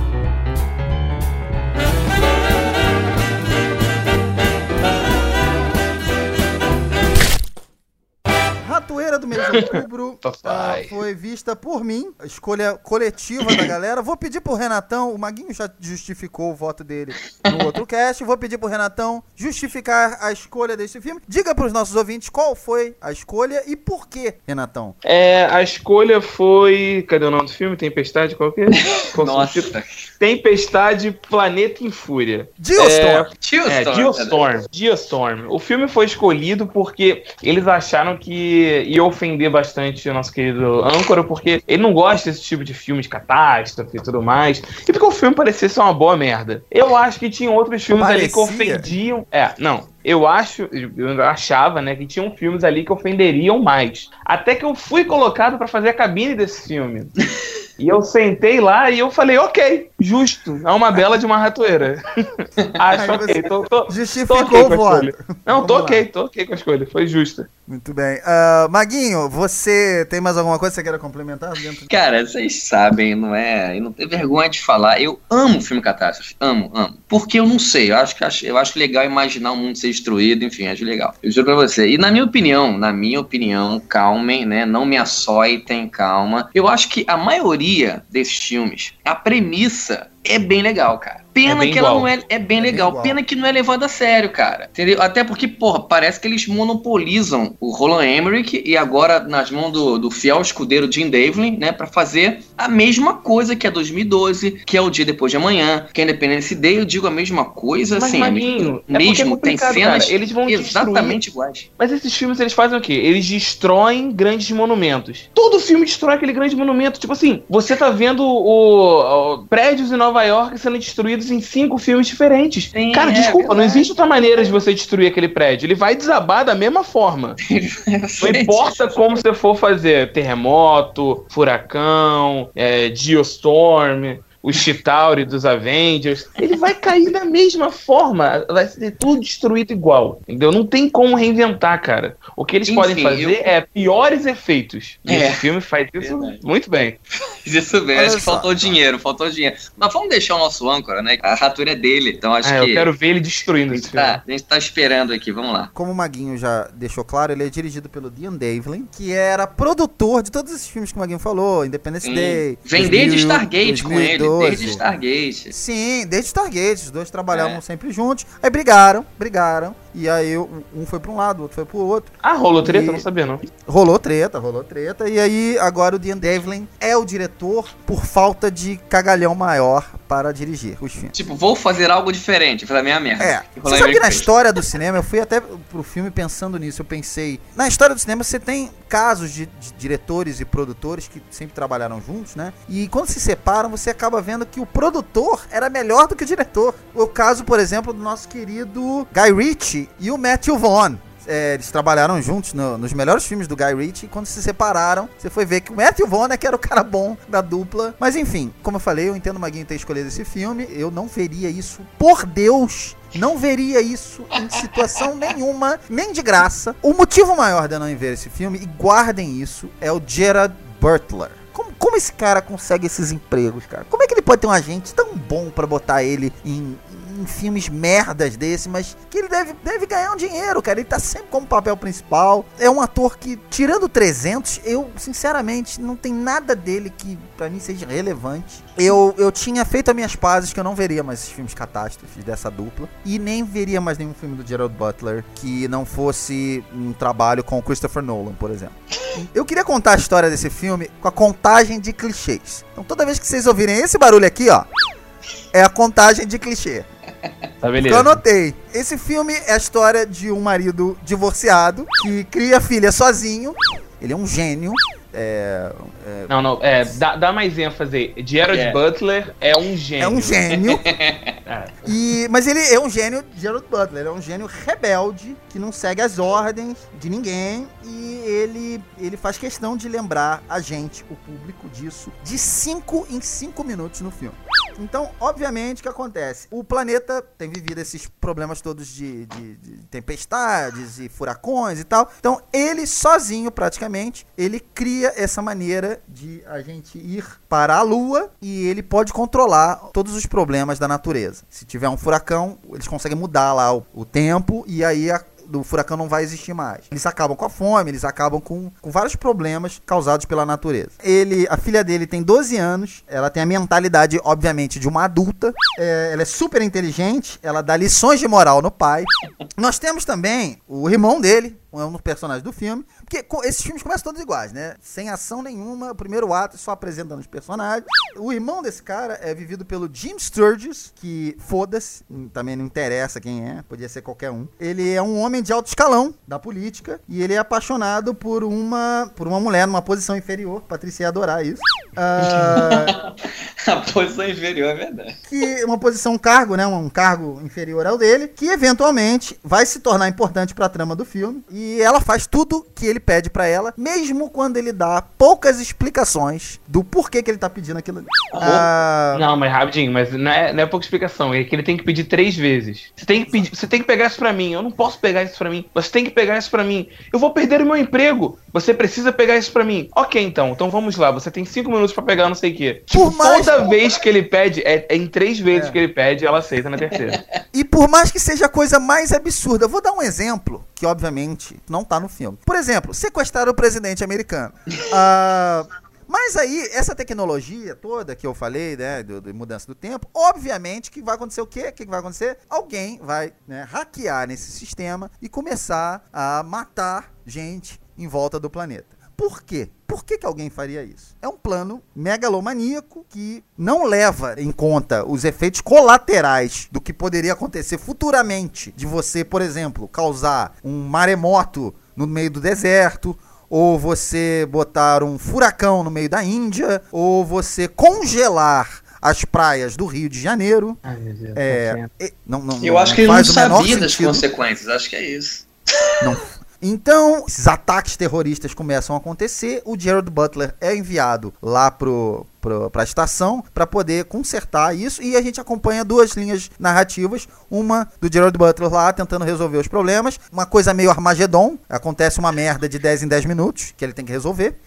Ratoeira do mês de outubro ah, Papai. foi vista por mim, a escolha coletiva da galera. Vou pedir pro Renatão, o Maguinho já justificou o voto dele no outro cast. Vou pedir pro Renatão justificar a escolha desse filme. Diga pros nossos ouvintes qual foi a escolha e por quê, Renatão. É, a escolha foi. Cadê o nome do filme? Tempestade? Qual que é? Qual Nossa. o título? Tempestade Planeta em Fúria. Geostorm. Tio É, Geostorm. Geostorm. O filme foi escolhido porque eles acharam que ia ofender bastante o nosso querido âncora, porque ele não gosta desse tipo de filme de catástrofe e tudo mais, e porque o filme parecia ser uma boa merda. Eu acho que tinha outros filmes ali que Parecia? ofendiam... É, não... Eu acho, eu achava, né, que tinham filmes ali que ofenderiam mais. Até que eu fui colocado pra fazer a cabine desse filme. E eu sentei lá e eu falei, ok, justo. É uma bela de uma ratoeira. Acho ok. Tô, tô, Justificou tô okay o voto. Não, Vamos tô lá. ok, tô ok com a escolha. Foi justa. Muito bem. Uh, Maguinho, você tem mais alguma coisa que você queira complementar? Dentro... Cara, vocês sabem, não é? Eu não tenho vergonha de falar. Eu amo filme catástrofe. Amo, amo. Porque eu não sei. Eu acho, que acho, eu acho legal imaginar o mundo ser destruído. Enfim, acho legal. Eu juro pra você. E na minha opinião, na minha opinião, calmem, né? Não me açoitem, calma. Eu acho que a maioria desses filmes, a premissa é bem legal, cara. Pena é que igual. ela não é, é bem é legal. bem Pena que não é levada a sério, cara. Entendeu? Até porque, porra, parece que eles monopolizam o Roland Emmerich e agora nas mãos do, do fiel escudeiro Jim Devlin, né, pra fazer a mesma coisa que é dois mil e doze, que é o Dia Depois de Amanhã, que é Independence Day. Eu digo a mesma coisa, Mas, assim, Maguinho, é mesmo, é tem cenas cara. Eles vão exatamente destruir. iguais. Mas esses filmes, eles fazem o quê? Eles destroem grandes monumentos. Todo filme destrói aquele grande monumento. Tipo assim, você tá vendo o, o prédios em Nova York sendo destruídos em cinco filmes diferentes. Sim, cara, é, desculpa, verdade. não existe outra maneira de você destruir aquele prédio. Ele vai desabar da mesma forma. Não importa como você for fazer. Terremoto, furacão, é, Geostorm, o Chitauri dos Avengers, ele vai cair da mesma forma, vai ser tudo destruído igual, entendeu? Não tem como reinventar, cara. O que eles Enfim, podem fazer eu... é piores efeitos. E É. esse filme faz isso Verdade. muito bem. Isso mesmo, Olha acho que só. faltou dinheiro, faltou dinheiro. Mas vamos deixar o nosso âncora, né? A ratura é dele, então acho Ah, que... eu quero ver ele destruindo A esse gente, filme. tá, a gente tá esperando aqui, vamos lá. Como o Maguinho já deixou claro, ele é dirigido pelo Dean Devlin, que era produtor de todos esses filmes que o Maguinho falou, Independence Sim. Day. Vem desde dois mil, Stargate com ele, dois mil e doze. desde Stargate. Sim, desde Stargate, os dois trabalhavam É. sempre juntos. Aí brigaram, brigaram. E aí um foi pra um lado, o outro foi pro outro. Ah, rolou treta? E- Eu não sabia, não. Rolou treta, rolou treta. E aí agora o Dean Devlin é o diretor por falta de cagalhão maior para dirigir os filmes. Tipo, vou fazer algo diferente, fazer a minha merda. É, E você Roland sabe que na Emmerich história do cinema, eu fui até pro filme pensando nisso, eu pensei, na história do cinema você tem casos de, de diretores e produtores que sempre trabalharam juntos, né? E quando se separam, você acaba vendo que o produtor era melhor do que o diretor. O caso, por exemplo, do nosso querido Guy Ritchie e o Matthew Vaughn. É, eles trabalharam juntos no- nos melhores filmes do Guy Ritchie. E quando se separaram, você foi ver que o Matthew Vaughn é que era o cara bom da dupla. Mas enfim, como eu falei, eu entendo o Maguinho ter escolhido esse filme. Eu não veria isso, por Deus, não veria isso em situação nenhuma, nem de graça. O motivo maior de eu não ver esse filme, e guardem isso, é o Gerard Butler. Como, como esse cara consegue esses empregos, cara? Como é que ele pode ter um agente tão bom pra botar ele em, em filmes merdas desse, mas que ele deve, deve ganhar um dinheiro, cara? Ele tá sempre como papel principal. É um ator que, tirando trezentos, eu, sinceramente, não tem nada dele que pra mim seja relevante. Eu, eu tinha feito as minhas pazes que eu não veria mais esses filmes catástrofes dessa dupla. E nem veria mais nenhum filme do Gerard Butler que não fosse um trabalho com o Christopher Nolan, por exemplo. Eu queria contar a história desse filme com a contagem de clichês. Então toda vez que vocês ouvirem esse barulho aqui, ó, é a contagem de clichê. Tá, Que beleza. eu anotei. Esse filme é a história de um marido divorciado que cria filha sozinho. Ele é um gênio. É, é, Não, não, é, dá, dá mais ênfase aí. Gerard É. Butler é um gênio. é um gênio. É. E, mas ele é um gênio, Gerard Butler, ele é um gênio rebelde, que não segue as ordens de ninguém, e ele, ele faz questão de lembrar a gente, o público, disso, de cinco em cinco minutos no filme. Então, obviamente, o que acontece? O planeta tem vivido esses problemas todos de, de, de tempestades e furacões e tal. Então, ele sozinho, praticamente, ele cria essa maneira de a gente ir para a Lua e ele pode controlar todos os problemas da natureza. Se tiver um furacão, eles conseguem mudar lá o, o tempo e aí a do furacão não vai existir mais. Eles acabam com a fome, eles acabam com, com vários problemas causados pela natureza. Ele, a filha dele tem doze anos, ela tem a mentalidade, obviamente, de uma adulta, é, ela é super inteligente, ela dá lições de moral no pai. Nós temos também o irmão dele, um dos personagens do filme, porque co- esses filmes começam todos iguais, né? Sem ação nenhuma, o primeiro ato só apresentando os personagens. O irmão desse cara é vivido pelo Jim Sturgis, que foda-se, também não interessa quem é, podia ser qualquer um. Ele é um homem de alto escalão da política e ele é apaixonado por uma, por uma mulher numa posição inferior. Patrícia ia adorar isso. Ah, A posição inferior, é verdade. que uma posição, um cargo, né, um cargo inferior ao dele, que eventualmente vai se tornar importante para a trama do filme. E E ela faz tudo que ele pede pra ela, mesmo quando ele dá poucas explicações do porquê que ele tá pedindo aquilo ali. Ah, Não, mas rapidinho, mas não é, não é pouca explicação. É que ele tem que pedir três vezes. Você tem que pedir, você tem que pegar isso pra mim. Eu não posso pegar isso pra mim. Você tem que pegar isso pra mim. Eu vou perder o meu emprego. Você precisa pegar isso pra mim. Ok, então. Então vamos lá. Você tem cinco minutos pra pegar não sei o quê. Tipo, mais- toda vez que ele pede, é, é em três vezes É. que ele pede, ela aceita na terceira. E por mais que seja a coisa mais absurda, eu vou dar um exemplo que, obviamente, não tá no filme. Por exemplo, sequestrar o presidente americano. Ah, mas aí, essa tecnologia toda que eu falei, né, do, de mudança do tempo, obviamente que vai acontecer o quê? O que que vai acontecer? Alguém vai, né, hackear nesse sistema e começar a matar gente em volta do planeta. Por quê? Por que que alguém faria isso? É um plano megalomaníaco que não leva em conta os efeitos colaterais do que poderia acontecer futuramente de você, por exemplo, causar um maremoto no meio do deserto, ou você botar um furacão no meio da Índia, ou você congelar as praias do Rio de Janeiro. Ai, meu Deus. É, e- não, não, Eu não acho que ele não faz o menor sabia das sentido. consequências, acho que é isso. Não. Então, esses ataques terroristas começam a acontecer, o Gerard Butler é enviado lá pro, pro, pra estação para poder consertar isso, e a gente acompanha duas linhas narrativas, uma do Gerard Butler lá tentando resolver os problemas, uma coisa meio Armagedon, acontece uma merda de dez em dez minutos que ele tem que resolver,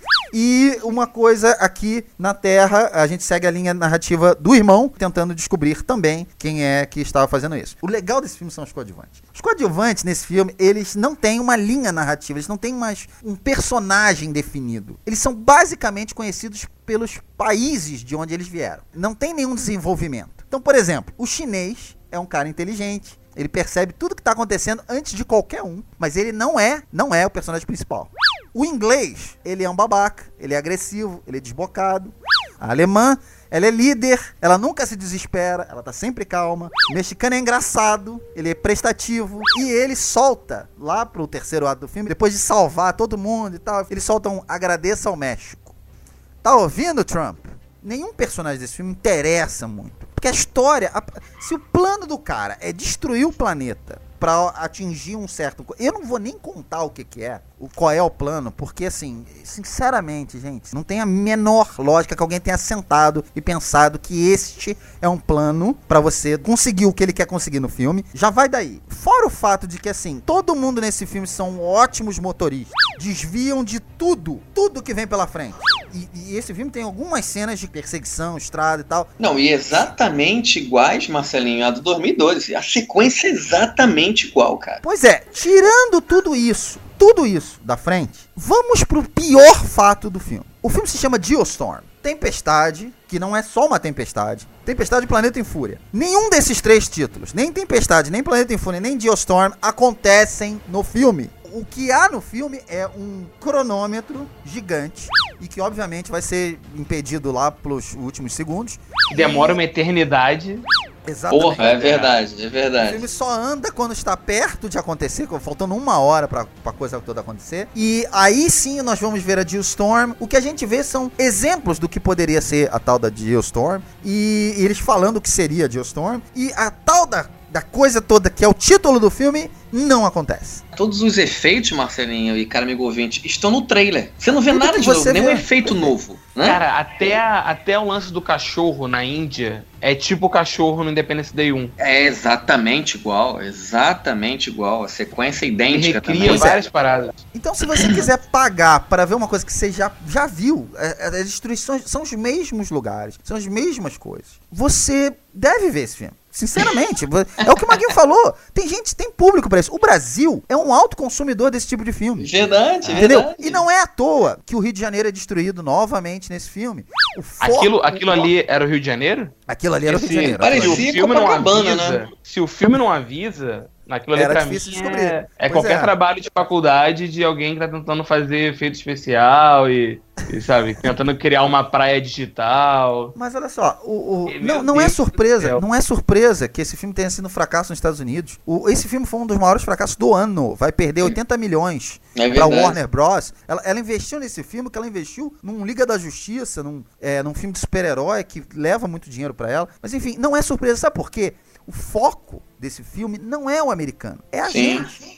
e uma coisa aqui na Terra, a gente segue a linha narrativa do irmão, tentando descobrir também quem é que estava fazendo isso. O legal desse filme são os coadjuvantes. Os coadjuvantes nesse filme, eles não têm uma linha narrativa, eles não têm mais um personagem definido. Eles são basicamente conhecidos pelos países de onde eles vieram. Não tem nenhum desenvolvimento. Então, por exemplo, o chinês é um cara inteligente, ele percebe tudo que está acontecendo antes de qualquer um, mas ele não é, não é o personagem principal. O inglês, ele é um babaca, ele é agressivo, ele é desbocado. A alemã, ela é líder, ela nunca se desespera, ela tá sempre calma. O mexicano é engraçado, ele é prestativo. E ele solta, lá pro terceiro ato do filme, depois de salvar todo mundo e tal, ele solta um agradeça ao México. Tá ouvindo, Trump? Nenhum personagem desse filme interessa muito. Porque a história, a, se o plano do cara é destruir o planeta pra atingir um certo... Eu não vou nem contar o que que é, o, qual é o plano, porque assim, sinceramente, gente, não tem a menor lógica que alguém tenha sentado e pensado que este é um plano pra você conseguir o que ele quer conseguir no filme. Já vai daí. Fora o fato de que, assim, todo mundo nesse filme são ótimos motoristas, desviam de tudo, tudo que vem pela frente. E, e esse filme tem algumas cenas de perseguição, estrada e tal. Não, e exatamente iguais, Marcelinho, a do dois mil e doze. A sequência é exatamente igual, cara. Pois é, tirando tudo isso, tudo isso da frente, vamos pro pior fato do filme. O filme se chama Geostorm. Tempestade, que não é só uma tempestade. Tempestade e Planeta em Fúria. Nenhum desses três títulos, nem Tempestade, nem Planeta em Fúria, nem Geostorm, acontecem no filme. O que há no filme é um cronômetro gigante e que obviamente vai ser impedido lá pelos últimos segundos. Demora uma eternidade. Exatamente. Porra, é verdade, é O verdade. filme só anda quando está perto de acontecer, faltando uma hora pra, pra coisa toda acontecer. E aí sim nós vamos ver a Geostorm. O que a gente vê são exemplos do que poderia ser a tal da Geostorm. E, e eles falando o que seria a Geostorm. E a tal da, da coisa toda que é o título do filme não acontece. Todos os efeitos, Marcelinho e cara amigo ouvinte, estão no trailer. Você não vê Tudo nada que de você novo, nenhum vê. efeito novo, né? Cara, até, a- até o lance do cachorro na Índia é tipo o cachorro no Independence Day um. É exatamente igual, exatamente igual. A sequência é Ele idêntica recria também. várias paradas. Então, se você quiser pagar para ver uma coisa que você já, já viu, é, é, as destruições são os mesmos lugares, são as mesmas coisas, você deve ver esse filme. Sinceramente, é o que o Maguinho falou. Tem gente, tem público para isso. O Brasil é um alto consumidor desse tipo de filme. Verdade, Entendeu? verdade. E não é à toa que o Rio de Janeiro é destruído novamente nesse filme. O foco- Aquilo, aquilo ali era o Rio de Janeiro? Aquilo ali era o Rio de Esse- Janeiro. parecia aquilo Se ali. o filme não Copacabana, avisa, né? se o filme não avisa, naquilo ali Era pra difícil mim de descobrir. é, é Pois qualquer é. trabalho de faculdade de alguém que tá tentando fazer efeito especial e, e, sabe, tentando criar uma praia digital. Mas olha só, o, o- Meu não, não é Deus do surpresa, céu. não é surpresa que esse filme tenha sido um fracasso nos Estados Unidos. O- esse filme foi um dos maiores fracassos do ano. Vai perder oitenta milhões É pra verdade. Warner Bros. Ela, ela investiu nesse filme, que ela investiu num Liga da Justiça, num, é, num filme de super-herói que leva muito dinheiro pra ela. Mas enfim, não é surpresa, sabe por quê? O foco desse filme não é o americano, é a Sim. gente.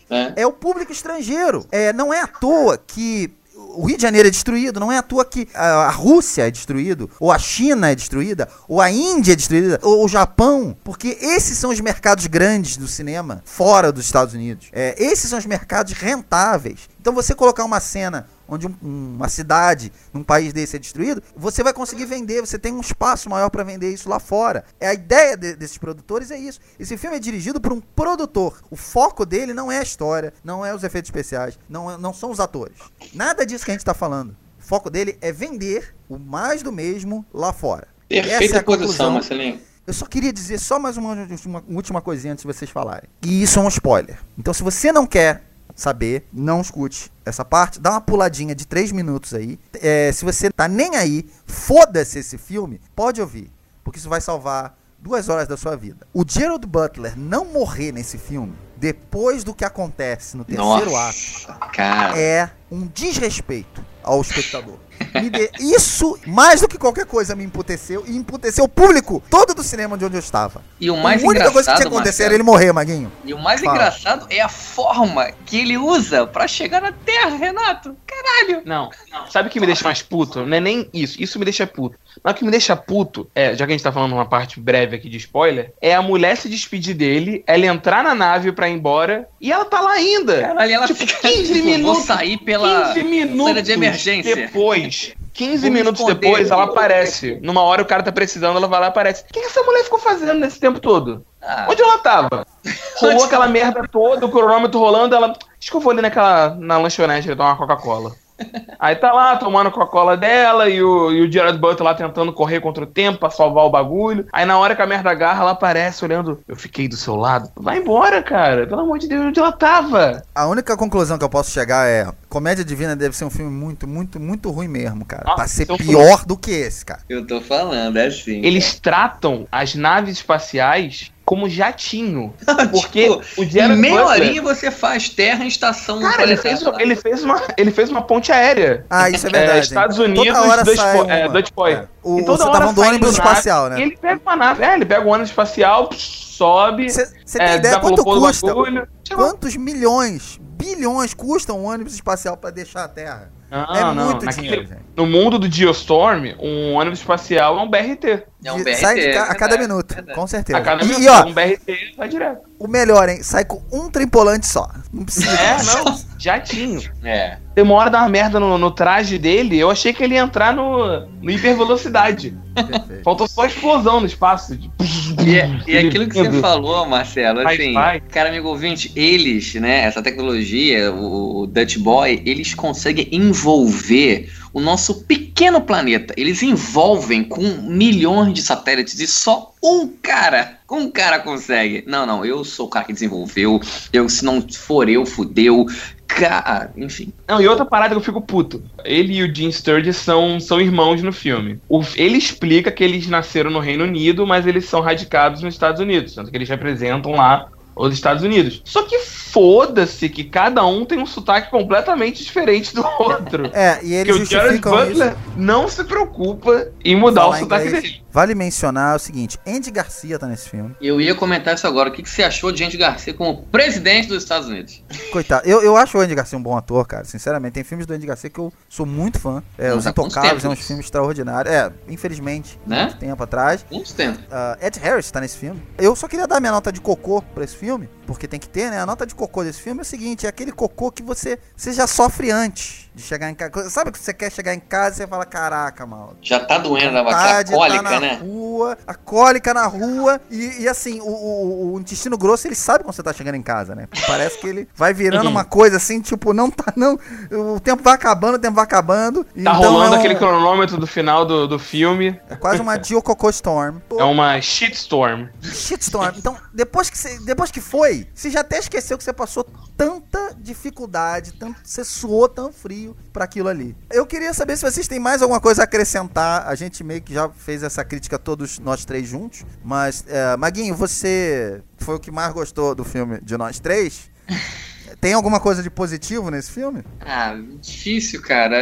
É, é o público estrangeiro. É, não é à toa que o Rio de Janeiro é destruído, não é à toa que a, a Rússia é destruído, ou a China é destruída, ou a Índia é destruída, ou o Japão, porque esses são os mercados grandes do cinema, fora dos Estados Unidos. É, esses são os mercados rentáveis. Então você colocar uma cena onde um, uma cidade num país desse é destruído, você vai conseguir vender, você tem um espaço maior para vender isso lá fora. É a ideia de, desses produtores é isso. Esse filme é dirigido por um produtor. O foco dele não é a história, não é os efeitos especiais, não, é, não são os atores. Nada disso que a gente tá falando. O foco dele é vender o mais do mesmo lá fora. Perfeita é posição, Marcelinho. Eu só queria dizer só mais uma, uma última coisinha antes de vocês falarem. E isso é um spoiler. Então se você não quer saber, não escute essa parte, dá uma puladinha de três minutos aí. É, se você tá nem aí, foda-se esse filme, pode ouvir, porque isso vai salvar duas horas da sua vida. O Gerald Butler não morrer nesse filme, depois do que acontece no terceiro Nossa, ato, cara. é um desrespeito ao espectador. Me de... Isso, mais do que qualquer coisa, me emputeceu e emputeceu o público todo do cinema de onde eu estava. E o mais a única engraçado, coisa que tinha que acontecer era ele morrer, Maguinho. E o mais Fala. engraçado é a forma que ele usa pra chegar na Terra, Renato. Caralho. Não, sabe o que me deixa mais puto? Não é nem isso, isso me deixa puto. Mas o que me deixa puto, é, já que a gente tá falando uma parte breve aqui de spoiler, é a mulher se despedir dele, ela entrar na nave pra ir embora, e ela tá lá ainda. Caralho, ela tipo, fica... quinze tipo, minutos, vou sair pela quinze minutos saída de emergência. Depois... quinze Vou minutos esconder. depois, ela aparece. Numa hora o cara tá precisando, ela vai lá e aparece. O que essa mulher ficou fazendo nesse tempo todo? Ah. Onde ela tava? Rolou aquela merda toda, o cronômetro rolando, ela... Acho que eu vou ali naquela... na lanchonete tomar uma Coca-Cola. Aí tá lá, tomando a Coca-Cola dela, e o, e o Gerard Butler lá tentando correr contra o tempo pra salvar o bagulho. Aí na hora que a merda agarra, ela aparece olhando, eu fiquei do seu lado. Vai embora, cara, pelo amor de Deus, onde ela tava? A única conclusão que eu posso chegar é: Comédia Divina deve ser um filme muito, muito, muito ruim mesmo, cara. Nossa, pra ser então pior foi... do que esse, cara. Eu tô falando, é assim. Eles tratam as naves espaciais como jatinho. Porque tipo, o Gerard em meia Butler... horinha você faz terra em estação... Cara, ele fez, ele, fez uma, ele fez uma ponte aérea. Ah, isso é verdade. É, Estados Unidos, toda hora Dutch, sai uma... é, Dutch Boy. É. O, e toda você hora tava do ônibus nave, espacial, né? E ele pega uma nave. É, ele pega um ônibus espacial, sobe... Você tem é, ideia quanto custa? Bagulho, Quantos milhões, bilhões custam um ônibus espacial pra deixar a Terra? Não, é não. muito Naquele, dinheiro, gente. No mundo do Geostorm, um ônibus espacial é um B R T. É um B R T. Sai de ca... é a cada verdade, minuto, verdade. com certeza. A cada e, minuto, e, ó, um B R T vai direto. o melhor, hein? Sai com um tripulante só. Não precisa. É, não, jatinho. É. Tem uma hora dar uma merda no, no traje dele, eu achei que ele ia entrar no, no hipervelocidade. Perfeito. Faltou só explosão no espaço. De... E, é- e aquilo que você falou, Marcelo, Vai, assim, vai. cara, amigo ouvinte, eles, né, essa tecnologia, o, o Dutch Boy, eles conseguem envolver o nosso pequeno planeta. Eles envolvem com milhões de satélites e só um cara, um cara consegue. Não, não, eu sou o cara que desenvolveu, eu, se não for eu, fudeu. Cara, enfim. Não, e outra parada que eu fico puto. Ele e o Jim Sturges são, são irmãos no filme. O, ele explica que eles nasceram no Reino Unido, mas eles são radicados nos Estados Unidos. Tanto que eles representam lá os Estados Unidos. Só que foda-se que cada um tem um sotaque completamente diferente do outro. É, e eles Porque o Gerard justificam Butler isso. não se preocupa em mudar Falar o sotaque inglês. dele. Vale mencionar o seguinte: Andy Garcia tá nesse filme. Eu ia comentar isso agora. O que, que você achou de Andy Garcia como presidente dos Estados Unidos? Coitado, eu, eu acho o Andy Garcia um bom ator, cara. Sinceramente, tem filmes do Andy Garcia que eu sou muito fã. É, Não, Os há quantos Intocáveis é um tempos? filme extraordinário. É, infelizmente, Né? muito tempo atrás. Muito tempo. Uh, Ed Harris tá nesse filme. Eu só queria dar minha nota de cocô pra esse filme, porque tem que ter, né? A nota de cocô desse filme é o seguinte: é aquele cocô que você, você já sofre antes de chegar em casa. Sabe que você quer chegar em casa e você fala: caraca, mal. Já tá doendo a Vontade, cólica, tá na né? rua, a cólica na rua. E, e assim, o, o, o intestino grosso, ele sabe quando você tá chegando em casa, né? Porque parece que ele vai virando uma coisa assim, tipo, não tá, não. O tempo vai acabando, o tempo vai acabando. Tá então rolando é um- aquele cronômetro do final do, do filme. É quase uma Diococô Storm. É uma shitstorm. Shitstorm. Então, depois que, você, depois que foi, você já até esqueceu que você passou tanta dificuldade, tanto, você suou tão frio pra aquilo ali. Eu queria saber se vocês têm mais alguma coisa a acrescentar. A gente meio que já fez essa crítica todos nós três juntos. Mas, é, Maguinho, você foi o que mais gostou do filme de nós três. Tem alguma coisa de positivo nesse filme? Ah, difícil, cara.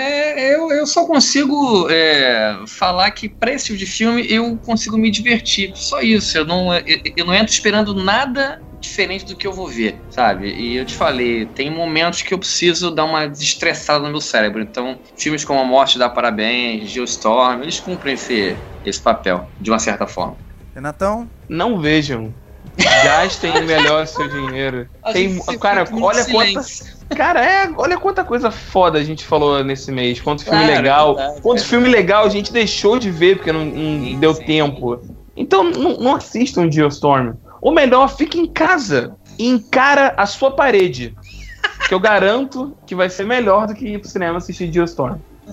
É, eu, eu só consigo é, falar que pra esse tipo de filme eu consigo me divertir. Só isso. Eu não, eu, eu não entro esperando nada diferente do que eu vou ver, sabe? E eu te falei, tem momentos que eu preciso dar uma desestressada no meu cérebro. Então, filmes como A Morte Dá Parabéns, Geostorm, eles cumprem esse, esse papel, de uma certa forma. Renatão? Não vejam. Gastem melhor seu dinheiro. Tem, cara, olha quanta... Cara, é, olha quanta coisa foda a gente falou nesse mês. Quanto filme Claro, legal. é verdade, quanto é. filme legal a gente deixou de ver porque não, não Sim, deu sim. tempo. Então não, não assistam Geostorm. Ou melhor, fique em casa e encara a sua parede. Que eu garanto que vai ser melhor do que ir pro cinema assistir Geostorm.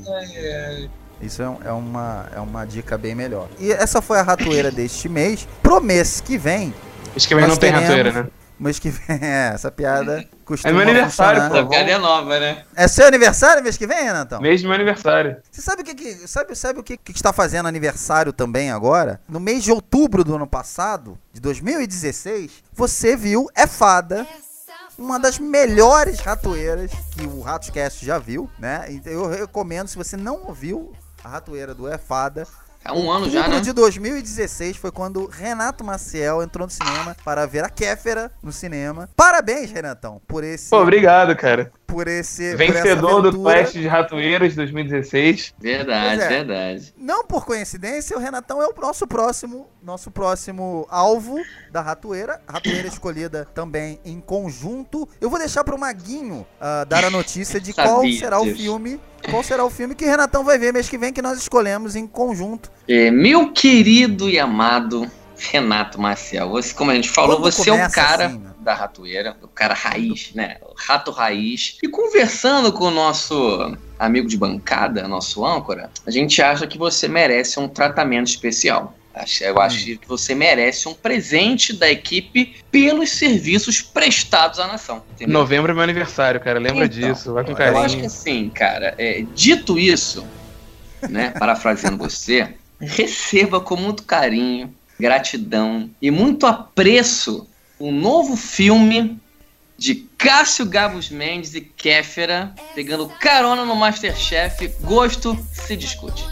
Isso é, um- é uma, é uma dica bem melhor. E essa foi a ratoeira deste mês. Pro mês que vem, Acho que vai Nós não tem teremos- ratoeira, né? mês que vem, é, essa piada costuma É meu aniversário, funcionar. pô. A piada é nova, né? É seu aniversário mês que vem, Renatão? Mês do meu aniversário. Você sabe o que, que sabe, sabe o que, que está fazendo aniversário também agora? No mês de outubro do ano passado, de dois mil e dezesseis, você viu É Fada, uma das melhores ratoeiras que o Ratoscast já viu, né? Então eu recomendo, se você não ouviu a ratoeira do É Fada, Há um ano já, outubro né? de dois mil e dezesseis foi quando Renato Maciel entrou no cinema para ver a Kéfera no cinema. Parabéns, Renatão, por esse... Pô, obrigado, cara. por esse... Vencedor por essa do aventura. Quest de Ratoeiras dois mil e dezesseis. Verdade, Pois é. verdade. Não por coincidência, o Renatão é o nosso próximo, nosso próximo alvo da ratoeira. Ratoeira escolhida também em conjunto. Eu vou deixar pro Maguinho ah, dar a notícia de qual Sabia será o disso. filme. Qual será o filme que o Renatão vai ver mês que vem, que nós escolhemos em conjunto. É, meu querido e amado Renato Maciel, você, como a gente falou, Quando você é o começa cara assim, né? da ratoeira, o cara raiz, né? O rato raiz. E conversando com o nosso amigo de bancada, nosso âncora, a gente acha que você merece um tratamento especial. Acho- Eu acho que você merece um presente da equipe pelos serviços prestados à nação. Entendeu? Novembro é meu aniversário, cara. Lembra Então, disso. Vai com eu Eu acho que carinho. assim, cara, é, dito isso, né, parafraseando você, receba com muito carinho, gratidão e muito apreço o novo filme de Cássio Gabus Mendes e Kéfera, pegando carona no MasterChef. Gosto se discute.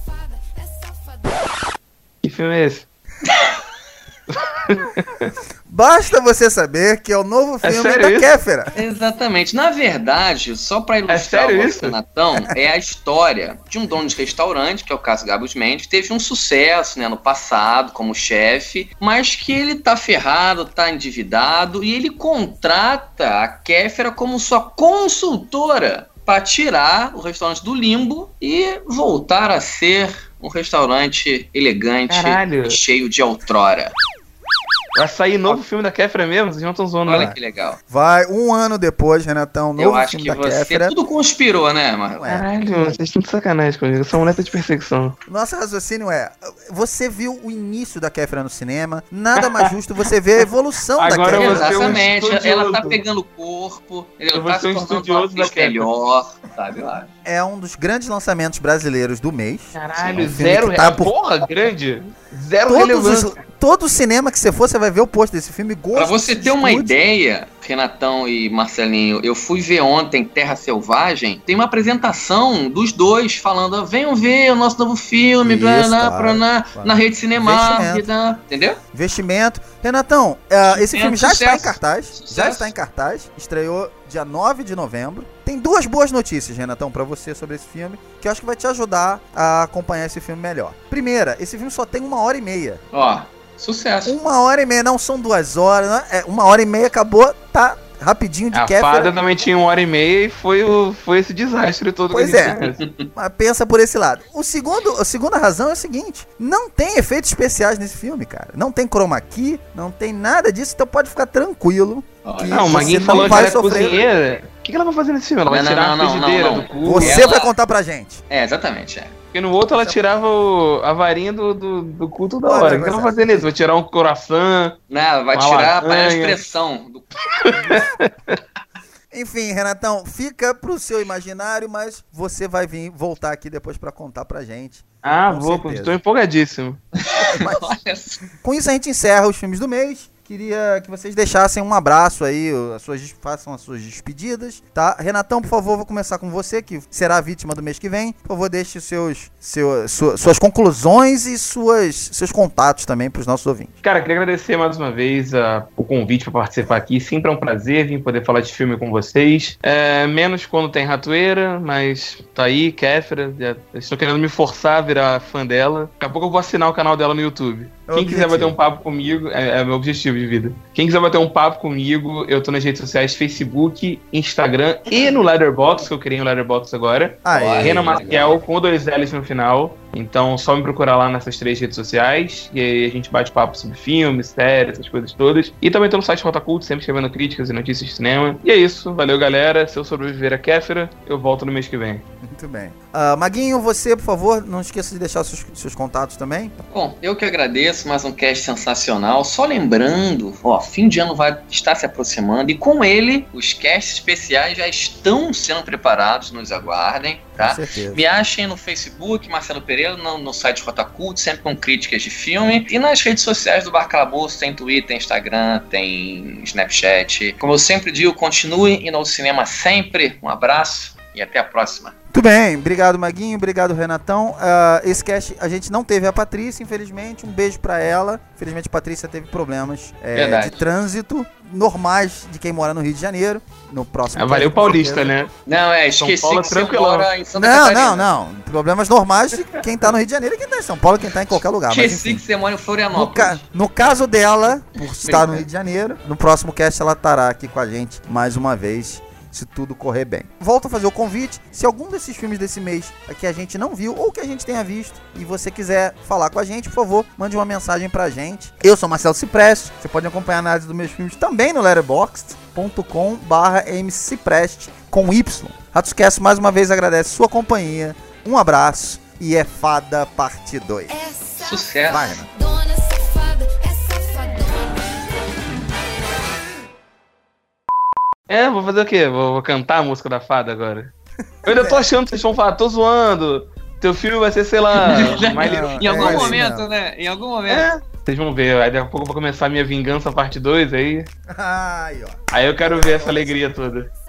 Que filme é esse? Basta você saber que é o novo É filme sério da isso? Kéfera. Exatamente. Na verdade, só pra ilustrar sério o isso? Natão, é a história de um dono de restaurante, que é o Cássio Gabus Mendes, que teve um sucesso, né, no passado como chefe, mas que ele tá ferrado, tá endividado, e ele contrata a Kéfera como sua consultora para tirar o restaurante do limbo e voltar a ser um restaurante elegante Caralho. e cheio de outrora. Vai sair novo filme da Kéfera mesmo? Vocês não estão zoando, Olha né? que legal. Vai, um ano depois, Renatão, novo Eu acho filme que da você Kéfera. tudo conspirou, né, Marcos? Ué, Caralho, mano, vocês estão de sacanagem comigo. Essa mulher tá de perseguição. nosso raciocínio é, você viu o início da Kéfera no cinema, nada mais justo você ver a evolução Agora da eu vou Kéfera. ser um Exatamente, ela estudioso. tá pegando o corpo, entendeu? Eu vou Tá ser um se tornando uma estudioso da atriz Kéfera. melhor, sabe lá. É um dos grandes lançamentos brasileiros do mês. Caralho, É um filme zero. que tá é, por- Porra, grande. Zero Todos relevância. os, todo cinema que você for, você vai ver o post desse filme. Gosto Pra você ter uma Estúdio. ideia, Renatão e Marcelinho, eu fui ver ontem Terra Selvagem, tem uma apresentação dos dois falando, "Ah, venham ver o nosso novo filme, blá, Isso, blá, claro, blá, blá, claro. na rede cinema, Investimento. blá", entendeu? Investimento. Renatão, uh, esse filme já Sucesso. está em cartaz. Já Sucesso. está em cartaz. Estreou dia nove de novembro. Tem duas boas notícias, Renatão, pra você sobre esse filme, que eu acho que vai te ajudar a acompanhar esse filme melhor. Primeira, esse filme só tem uma hora e meia. Ó, sucesso. Uma hora e meia, não são duas horas. Não é? É, uma hora e meia acabou, tá rapidinho de A Kéfera. fada também tinha uma hora e meia e foi, o, foi esse desastre todo Pois que a é. gente conhece. Mas pensa por esse lado. O segundo, a segunda razão é o seguinte: não tem efeitos especiais nesse filme, cara. Não tem chroma key, não tem nada disso, então pode ficar tranquilo. Olha. Não, o Você Maguinho não falou que vai ela é sofrer. cozinheira. O que, que ela vai fazer nesse filme? Ela vai Não, tirar não, a não, frigideira não, não. do cu. Você Ela- vai contar pra gente. É, exatamente, é. Porque no outro ela tirava o- a varinha do, do, do cu toda Olha, hora. O que ela mas vai fazer nisso? Vai tirar um coração. Não, vai Uma tirar a lasanha. expressão do Enfim, Renatão, fica pro seu imaginário, mas você vai vir voltar aqui depois pra contar pra gente. Ah, Com vou, certeza. tô empolgadíssimo. Mas, Olha só. com isso a gente encerra os filmes do mês, queria que vocês deixassem um abraço aí, as suas, façam as suas despedidas, tá? Renatão, por favor, vou começar com você, que será a vítima do mês que vem. Por favor, deixe os seus, seu, sua, suas conclusões e suas, seus contatos também para os nossos ouvintes. Cara, queria agradecer mais uma vez uh, o convite para participar aqui. Sempre é um prazer vir poder falar de filme com vocês. É, menos quando tem ratoeira, mas tá aí, Kéfera. Estou querendo me forçar a virar fã dela. Daqui a pouco eu vou assinar o canal dela no YouTube. É Quem quiser bater um papo comigo, é, é meu objetivo de vida. Quem quiser bater um papo comigo, eu tô nas redes sociais, Facebook, Instagram e no Letterboxd, que eu criei um Letterboxd agora. Aê, Renan Maciel, com dois L's no final. Então, só me procurar lá nessas três redes sociais. E aí a gente bate papo sobre filmes, séries, essas coisas todas. E também tô no site Rotacult, sempre escrevendo críticas e notícias de cinema. E é isso. Valeu, galera. Se eu sobreviver a Kéfera, eu volto no mês que vem. Muito bem. Uh, Maguinho, você, por favor, não esqueça de deixar seus, seus contatos também. Bom, eu que agradeço. Mais um cast sensacional. Só lembrando, ó, fim de ano vai estar se aproximando. E com ele, os casts especiais já estão sendo preparados. Nos aguardem, tá? Com certeza. Me achem no Facebook, Marcelo Pereira, no, no site Rotacult, sempre com críticas de filme. E nas redes sociais do Bar Calabouço, tem Twitter, tem Instagram, tem Snapchat. Como eu sempre digo, continuem indo ao cinema sempre. Um abraço e até a próxima. Muito bem, obrigado Maguinho, obrigado Renatão. Uh, esse cast a gente não teve a Patrícia, infelizmente, um beijo pra ela. Infelizmente a Patrícia teve problemas é, de trânsito normais de quem mora no Rio de Janeiro. No próximo. É, valeu Paulista, né? Não, é, esqueci São Paulo, que você tranquilão. mora em Santa Não, Catarina. não, não. Problemas normais de quem tá no Rio de Janeiro e quem tá em São Paulo, quem tá em qualquer lugar. Mas, Esqueci enfim. que você mora em No, Florianópolis. ca- no caso dela, por estar no Rio de Janeiro, no próximo cast ela estará aqui com a gente mais uma vez, se tudo correr bem. Volto a fazer o convite, se algum desses filmes desse mês que a gente não viu ou que a gente tenha visto e você quiser falar com a gente, por favor, mande uma mensagem pra gente. Eu sou Marcelo Cipreste, você pode acompanhar a análise dos meus filmes também no letterboxd ponto com barra mcipreste com Y. Ratoscast mais uma vez agradece sua companhia, um abraço e é Fada Parte dois. Sucesso. Vai, Renan. Dona safada, é safadona. É, vou fazer o quê? Vou, vou cantar a música da fada agora. Eu ainda tô achando que vocês vão falar, tô zoando. Teu filme vai ser, sei lá, mais... Não, Em algum é isso momento, mesmo. né? Em algum momento. É, vocês vão ver. Aí daqui a pouco vai começar a minha vingança parte dois aí. Ai, ó. Aí eu quero ver essa alegria toda.